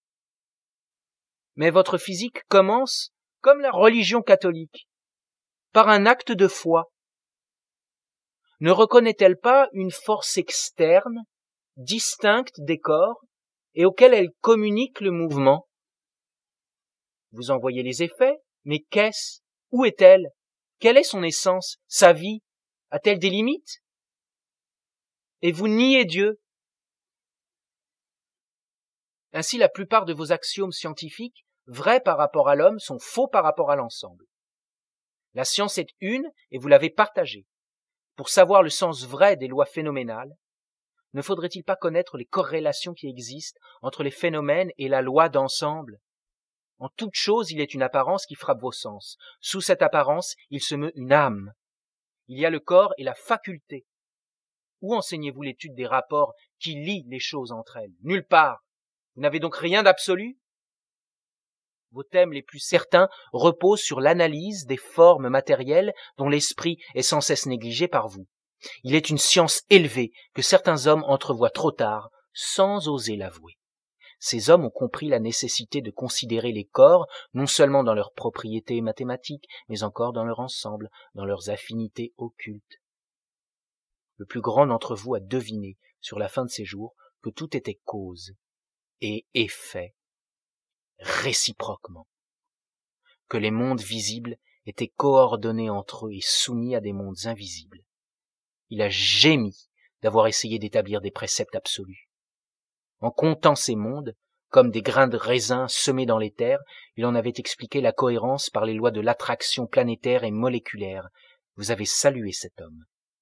Mais votre physique commence, comme la religion catholique, par un acte de foi. Ne reconnaît-elle pas une force externe, distincte des corps, et auquel elle communique le mouvement ? Vous en voyez les effets, mais qu'est-ce ? Où est-elle ? Quelle est son essence ? Sa vie ? A-t-elle des limites ? Et vous niez Dieu. Ainsi, la plupart de vos axiomes scientifiques, vrais par rapport à l'homme, sont faux par rapport à l'ensemble. La science est une, et vous l'avez partagée. Pour savoir le sens vrai des lois phénoménales, ne faudrait-il pas connaître les corrélations qui existent entre les phénomènes et la loi d'ensemble ? En toute chose, il est une apparence qui frappe vos sens. Sous cette apparence, il se meut une âme. Il y a le corps et la faculté. Où enseignez-vous l'étude des rapports qui lient les choses entre elles ? Nulle part. Vous n'avez donc rien d'absolu ? Vos thèmes les plus certains reposent sur l'analyse des formes matérielles dont l'esprit est sans cesse négligé par vous. Il est une science élevée que certains hommes entrevoient trop tard, sans oser l'avouer. Ces hommes ont compris la nécessité de considérer les corps non seulement dans leurs propriétés mathématiques, mais encore dans leur ensemble, dans leurs affinités occultes. Le plus grand d'entre vous a deviné, sur la fin de ses jours, que tout était cause et effet, réciproquement, que les mondes visibles étaient coordonnés entre eux et soumis à des mondes invisibles. Il a gémi d'avoir essayé d'établir des préceptes absolus. En comptant ces mondes, comme des grains de raisin semés dans l'éther, il en avait expliqué la cohérence par les lois de l'attraction planétaire et moléculaire. Vous avez salué cet homme.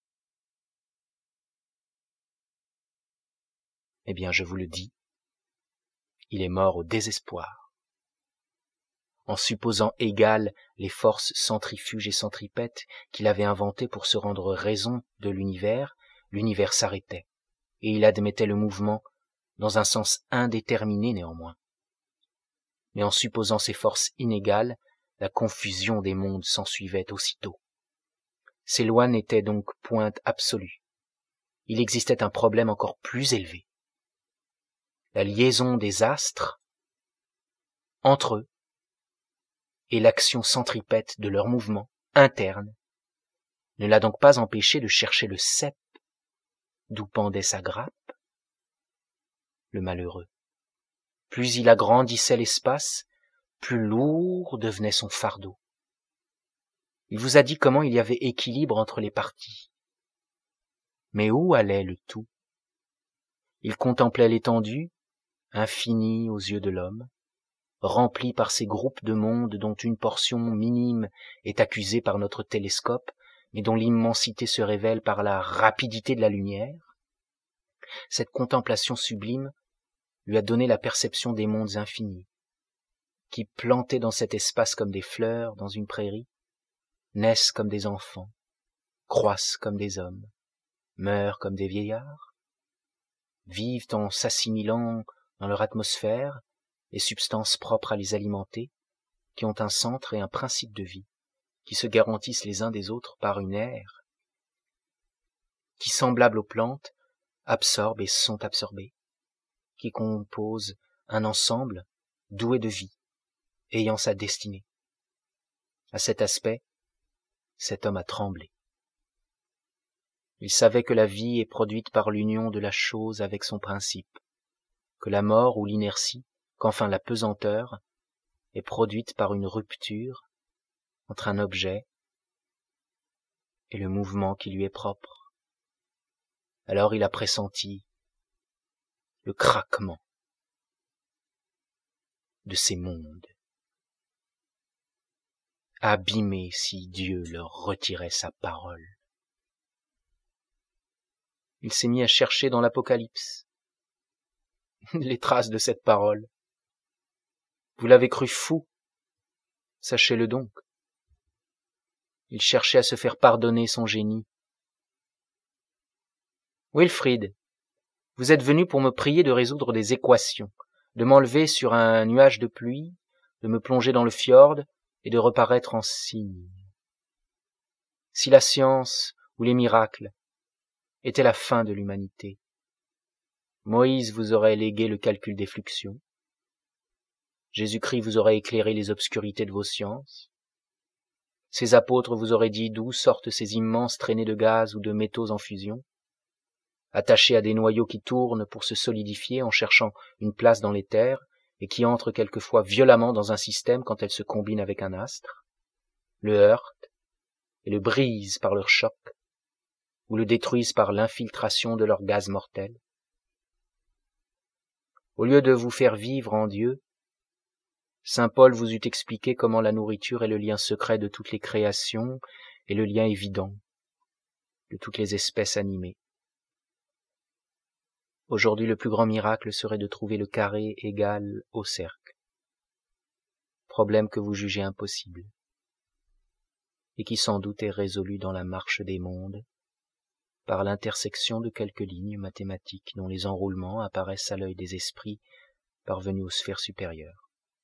Eh bien, je vous le dis, il est mort au désespoir. En supposant égales les forces centrifuges et centripètes qu'il avait inventées pour se rendre raison de l'univers, l'univers s'arrêtait, et il admettait le mouvement dans un sens indéterminé néanmoins. Mais en supposant ces forces inégales, la confusion des mondes s'ensuivait aussitôt. Ces lois n'étaient donc point absolues. Il existait un problème encore plus élevé. La liaison des astres entre eux et l'action centripète de leur mouvement interne ne l'a donc pas empêché de chercher le cep d'où pendait sa grappe. Le malheureux. Plus il agrandissait l'espace, plus lourd devenait son fardeau. Il vous a dit comment il y avait équilibre entre les parties. Mais où allait le tout ? Il contemplait l'étendue, infinie aux yeux de l'homme, remplie par ces groupes de mondes dont une portion minime est accusée par notre télescope, mais dont l'immensité se révèle par la rapidité de la lumière. Cette contemplation sublime lui a donné la perception des mondes infinis, qui, plantés dans cet espace comme des fleurs dans une prairie, naissent comme des enfants, croissent comme des hommes, meurent comme des vieillards, vivent en s'assimilant dans leur atmosphère les substances propres à les alimenter, qui ont un centre et un principe de vie, qui se garantissent les uns des autres par une ère, qui, semblables aux plantes, absorbent et sont absorbés, qui composent un ensemble doué de vie, ayant sa destinée. À cet aspect, cet homme a tremblé. Il savait que la vie est produite par l'union de la chose avec son principe, que la mort ou l'inertie, qu'enfin la pesanteur, est produite par une rupture entre un objet et le mouvement qui lui est propre. Alors il a pressenti le craquement de ces mondes, abîmés si Dieu leur retirait sa parole. Il s'est mis à chercher dans l'Apocalypse les traces de cette parole. Vous l'avez cru fou, sachez-le donc. Il cherchait à se faire pardonner son génie. Wilfrid, vous êtes venu pour me prier de résoudre des équations, de m'enlever sur un nuage de pluie, de me plonger dans le fjord et de reparaître en cygne. Si la science ou les miracles étaient la fin de l'humanité, Moïse vous aurait légué le calcul des fluxions, Jésus-Christ vous aurait éclairé les obscurités de vos sciences, ses apôtres vous auraient dit d'où sortent ces immenses traînées de gaz ou de métaux en fusion, attachés à des noyaux qui tournent pour se solidifier en cherchant une place dans l'éther et qui entrent quelquefois violemment dans un système quand elles se combinent avec un astre, le heurtent et le brisent par leur choc, ou le détruisent par l'infiltration de leur gaz mortel. Au lieu de vous faire vivre en Dieu, saint Paul vous eût expliqué comment la nourriture est le lien secret de toutes les créations et le lien évident de toutes les espèces animées. Aujourd'hui, le plus grand miracle serait de trouver le carré égal au cercle, problème que vous jugez impossible, et qui sans doute est résolu dans la marche des mondes, par l'intersection de quelques lignes mathématiques dont les enroulements apparaissent à l'œil des esprits parvenus aux sphères supérieures.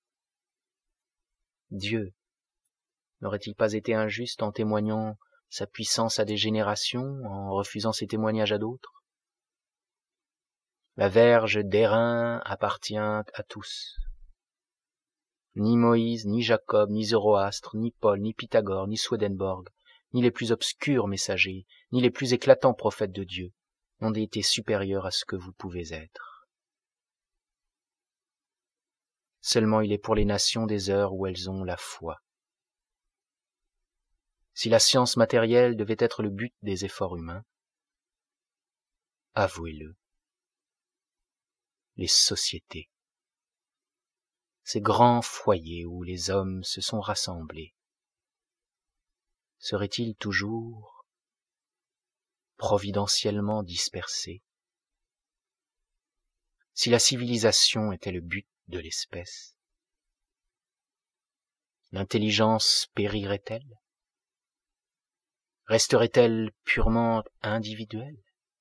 Dieu n'aurait-il pas été injuste en témoignant sa puissance à des générations, en refusant ses témoignages à d'autres? La verge d'airain appartient à tous. Ni Moïse, ni Jacob, ni Zoroastre, ni Paul, ni Pythagore, ni Swedenborg, ni les plus obscurs messagers, ni les plus éclatants prophètes de Dieu n'ont été supérieurs à ce que vous pouvez être. Seulement il est pour les nations des heures où elles ont la foi. Si la science matérielle devait être le but des efforts humains, avouez-le, les sociétés, ces grands foyers où les hommes se sont rassemblés, seraient-ils toujours providentiellement dispersés? Si la civilisation était le but de l'espèce, l'intelligence périrait-elle? Resterait-elle purement individuelle?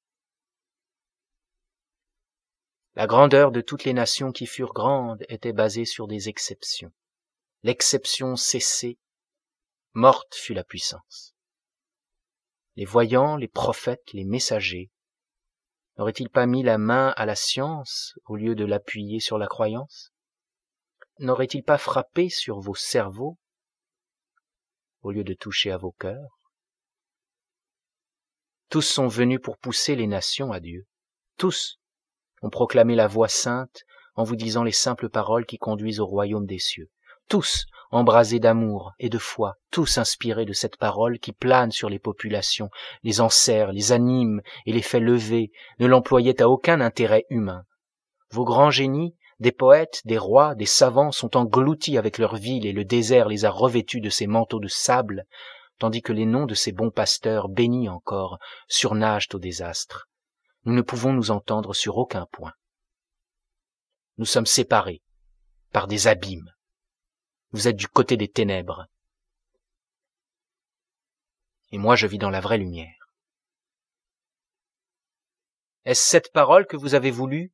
La grandeur de toutes les nations qui furent grandes était basée sur des exceptions. L'exception cessée, morte fut la puissance. Les voyants, les prophètes, les messagers, n'auraient-ils pas mis la main à la science au lieu de l'appuyer sur la croyance? N'auraient-ils pas frappé sur vos cerveaux au lieu de toucher à vos cœurs? Tous sont venus pour pousser les nations à Dieu. Tous ont proclamé la voix sainte en vous disant les simples paroles qui conduisent au royaume des cieux. Tous embrasés d'amour et de foi, tous inspirés de cette parole qui plane sur les populations, les enserre, les anime et les fait lever, ne l'employaient à aucun intérêt humain. Vos grands génies, des poètes, des rois, des savants sont engloutis avec leur ville et le désert les a revêtus de ces manteaux de sable, tandis que les noms de ces bons pasteurs, bénis encore, surnagent au désastre. Nous ne pouvons nous entendre sur aucun point. Nous sommes séparés par des abîmes. Vous êtes du côté des ténèbres. Et moi, je vis dans la vraie lumière. Est-ce cette parole que vous avez voulu?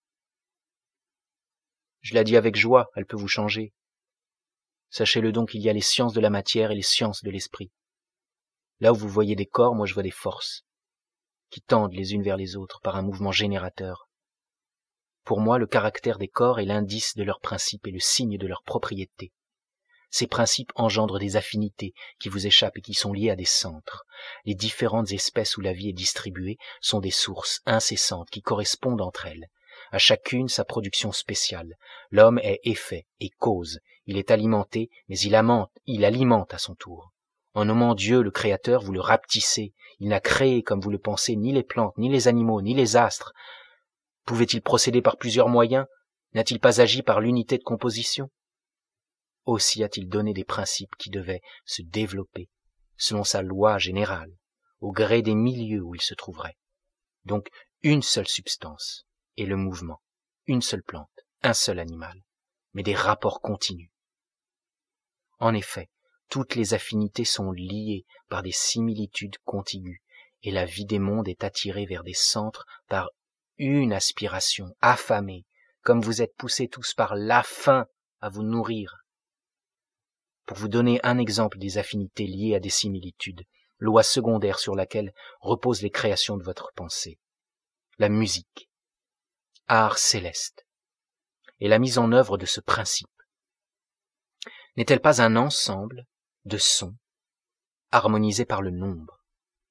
Je la dis avec joie, elle peut vous changer. Sachez-le donc, il y a les sciences de la matière et les sciences de l'esprit. Là où vous voyez des corps, moi je vois des forces, qui tendent les unes vers les autres par un mouvement générateur. Pour moi, le caractère des corps est l'indice de leurs principes et le signe de leurs propriétés. Ces principes engendrent des affinités qui vous échappent et qui sont liées à des centres. Les différentes espèces où la vie est distribuée sont des sources incessantes qui correspondent entre elles. À chacune sa production spéciale. L'homme est effet et cause. Il est alimenté, mais il alimente, il alimente à son tour. En nommant Dieu le Créateur, vous le rapetissez. Il n'a créé, comme vous le pensez, ni les plantes, ni les animaux, ni les astres. Pouvait-il procéder par plusieurs moyens? N'a-t-il pas agi par l'unité de composition? Aussi a-t-il donné des principes qui devaient se développer, selon sa loi générale, au gré des milieux où il se trouverait. Donc, une seule substance, et le mouvement, une seule plante, un seul animal, mais des rapports continus. En effet, toutes les affinités sont liées par des similitudes contiguës, et la vie des mondes est attirée vers des centres par une aspiration affamée, comme vous êtes poussés tous par la faim à vous nourrir. Pour vous donner un exemple des affinités liées à des similitudes, loi secondaire sur laquelle reposent les créations de votre pensée. La musique, art céleste, et la mise en œuvre de ce principe. N'est-elle pas un ensemble de sons harmonisés par le nombre?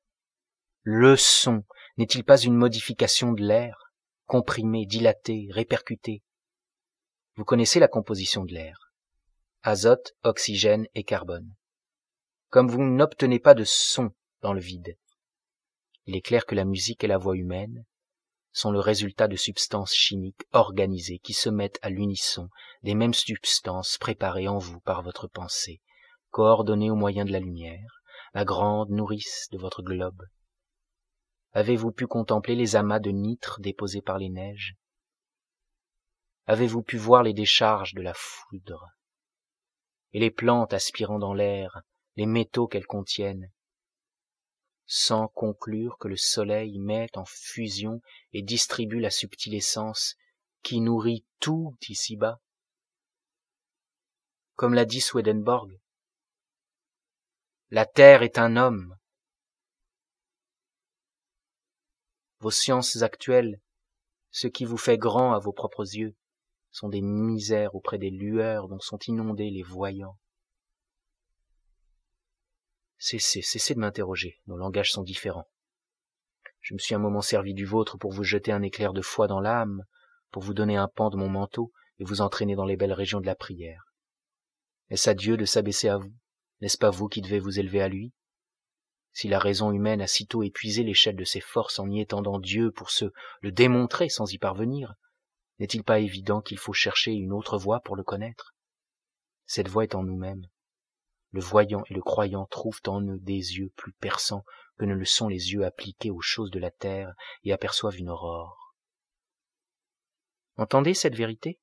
Le son n'est-il pas une modification de l'air, comprimé, dilaté, répercuté? Vous connaissez la composition de l'air. Azote, oxygène et carbone. Comme vous n'obtenez pas de son dans le vide, il est clair que la musique et la voix humaine sont le résultat de substances chimiques organisées qui se mettent à l'unisson des mêmes substances préparées en vous par votre pensée, coordonnées au moyen de la lumière, la grande nourrice de votre globe. Avez-vous pu contempler les amas de nitre déposés par les neiges? Avez-vous pu voir les décharges de la foudre? Et les plantes aspirant dans l'air, les métaux qu'elles contiennent, sans conclure que le soleil met en fusion et distribue la subtile essence qui nourrit tout ici-bas. Comme l'a dit Swedenborg, la terre est un homme. Vos sciences actuelles, ce qui vous fait grand à vos propres yeux, sont des misères auprès des lueurs dont sont inondés les voyants. Cessez, cessez de m'interroger, nos langages sont différents. Je me suis un moment servi du vôtre pour vous jeter un éclair de foi dans l'âme, pour vous donner un pan de mon manteau et vous entraîner dans les belles régions de la prière. Est-ce à Dieu de s'abaisser à vous? N'est-ce pas vous qui devez vous élever à lui? Si la raison humaine a sitôt épuisé l'échelle de ses forces en y étendant Dieu pour se le démontrer sans y parvenir, n'est-il pas évident qu'il faut chercher une autre voie pour le connaître? Cette voie est en nous-mêmes. Le voyant et le croyant trouvent en eux des yeux plus perçants que ne le sont les yeux appliqués aux choses de la terre et aperçoivent une aurore. Entendez cette vérité?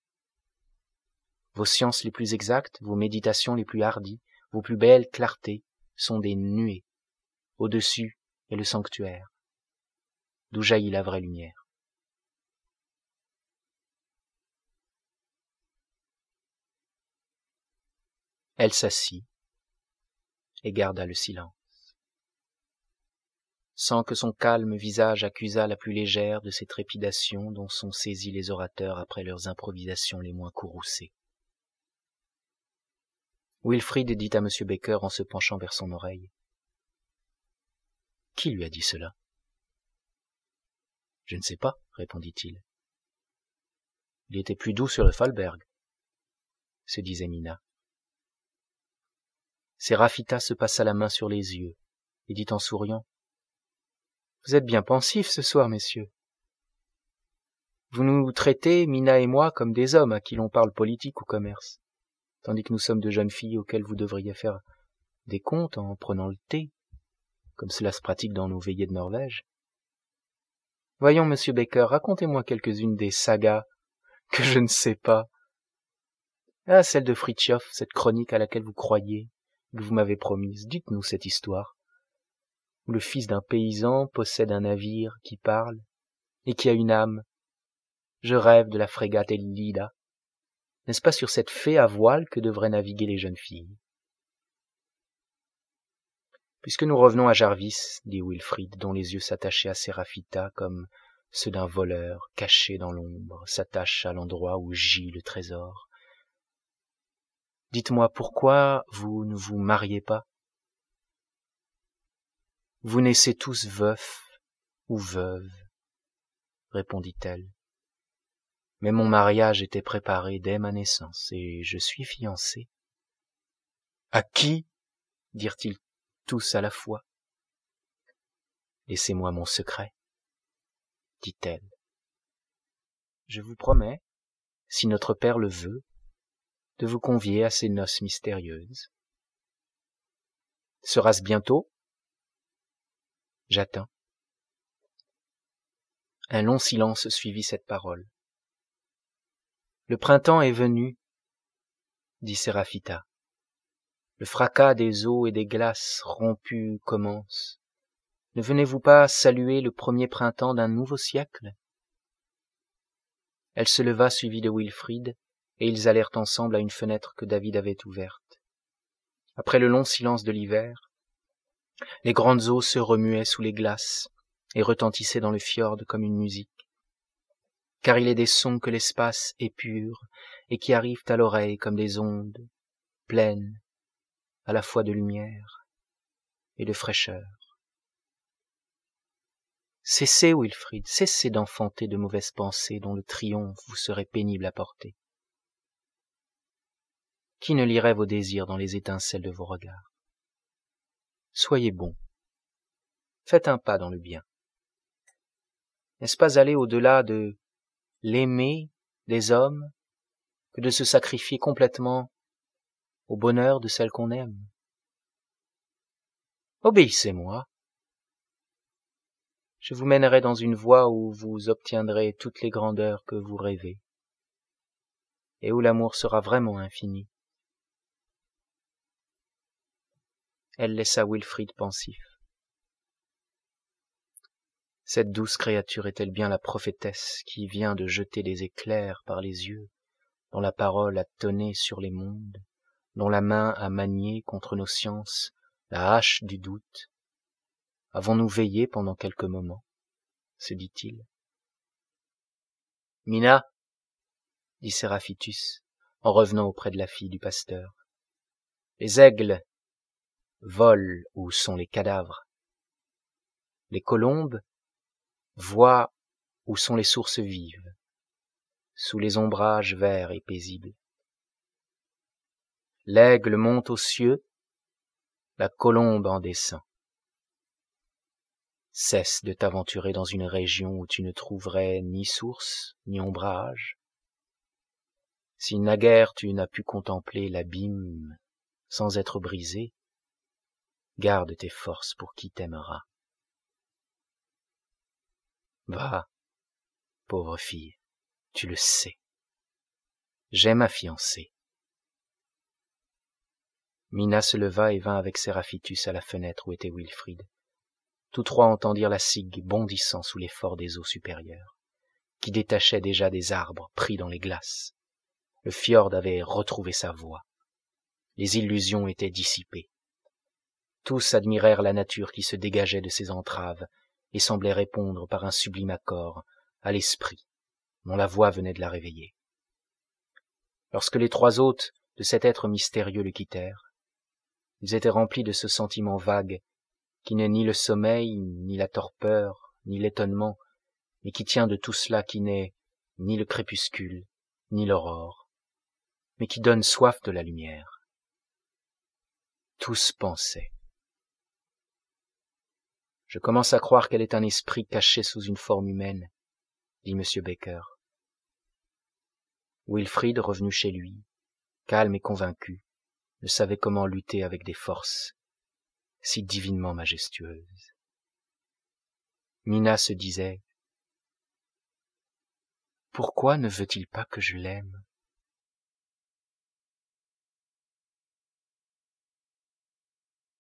Vos sciences les plus exactes, vos méditations les plus hardies, vos plus belles clartés sont des nuées. Au-dessus est le sanctuaire, d'où jaillit la vraie lumière. Elle s'assit et garda le silence, sans que son calme visage accusât la plus légère de ces trépidations dont sont saisis les orateurs après leurs improvisations les moins courroucées. Wilfrid dit à M. Baker en se penchant vers son oreille. « Qui lui a dit cela ?»« Je ne sais pas, » répondit-il. « Il était plus doux sur le Falberg, » se disait Mina. Séraphita se passa la main sur les yeux et dit en souriant. « Vous êtes bien pensifs ce soir, messieurs. Vous nous traitez, Mina et moi, comme des hommes à qui l'on parle politique ou commerce, tandis que nous sommes de jeunes filles auxquelles vous devriez faire des comptes en prenant le thé, comme cela se pratique dans nos veillées de Norvège. Voyons, monsieur Baker, racontez-moi quelques-unes des sagas que je ne sais pas. Ah, celle de Frithiof, cette chronique à laquelle vous croyez, que vous m'avez promise. Dites-nous cette histoire, où le fils d'un paysan possède un navire qui parle et qui a une âme. Je rêve de la frégate Ellida. N'est-ce pas sur cette fée à voile que devraient naviguer les jeunes filles? Puisque nous revenons à Jarvis, dit Wilfrid, dont les yeux s'attachaient à Séraphita comme ceux d'un voleur caché dans l'ombre s'attachent à l'endroit où gît le trésor. Dites-moi, pourquoi vous ne vous mariez pas? Vous naissez tous veufs ou veuves, répondit-elle. Mais mon mariage était préparé dès ma naissance, et je suis fiancée. À qui? dirent-ils tous à la fois. Laissez-moi mon secret, dit-elle. Je vous promets, si notre père le veut, de vous convier à ces noces mystérieuses. Sera-ce bientôt? J'attends. Un long silence suivit cette parole. Le printemps est venu, dit Séraphita. Le fracas des eaux et des glaces rompues commence. Ne venez-vous pas saluer le premier printemps d'un nouveau siècle? Elle se leva suivie de Wilfrid, et ils allèrent ensemble à une fenêtre que David avait ouverte. Après le long silence de l'hiver, les grandes eaux se remuaient sous les glaces et retentissaient dans le fjord comme une musique. Car il est des sons que l'espace épure et qui arrivent à l'oreille comme des ondes, pleines à la fois de lumière et de fraîcheur. Cessez, Wilfrid, cessez d'enfanter de mauvaises pensées dont le triomphe vous serait pénible à porter. Qui ne lirait vos désirs dans les étincelles de vos regards? Soyez bon, faites un pas dans le bien. N'est-ce pas aller au-delà de l'aimer des hommes que de se sacrifier complètement au bonheur de celle qu'on aime? Obéissez-moi. Je vous mènerai dans une voie où vous obtiendrez toutes les grandeurs que vous rêvez, et où l'amour sera vraiment infini. Elle laissa Wilfrid pensif. Cette douce créature est-elle bien la prophétesse qui vient de jeter des éclairs par les yeux, dont la parole a tonné sur les mondes, dont la main a manié contre nos sciences la hache du doute? Avons-nous veillé pendant quelques moments? Se dit-il. Mina, dit Séraphitus, en revenant auprès de la fille du pasteur, les aigles volent où sont les cadavres. Les colombes voient où sont les sources vives, sous les ombrages verts et paisibles. L'aigle monte aux cieux, la colombe en descend. Cesse de t'aventurer dans une région où tu ne trouverais ni source, ni ombrage. Si naguère tu n'as pu contempler l'abîme sans être brisé, garde tes forces pour qui t'aimera. Va, pauvre fille, tu le sais. J'ai ma fiancée. Mina se leva et vint avec Séraphitus à la fenêtre où était Wilfrid. Tous trois entendirent la cigue bondissant sous l'effort des eaux supérieures, qui détachaient déjà des arbres pris dans les glaces. Le fjord avait retrouvé sa voix. Les illusions étaient dissipées. Tous admirèrent la nature qui se dégageait de ses entraves et semblait répondre par un sublime accord à l'esprit dont la voix venait de la réveiller. Lorsque les trois hôtes de cet être mystérieux le quittèrent, ils étaient remplis de ce sentiment vague qui n'est ni le sommeil, ni la torpeur, ni l'étonnement, mais qui tient de tout cela qui n'est ni le crépuscule, ni l'aurore, mais qui donne soif de la lumière. Tous pensaient. Je commence à croire qu'elle est un esprit caché sous une forme humaine, dit M. Baker. Wilfrid, revenu chez lui, calme et convaincu, ne savait comment lutter avec des forces si divinement majestueuses. Mina se disait Pourquoi ne veut-il pas que je l'aime ?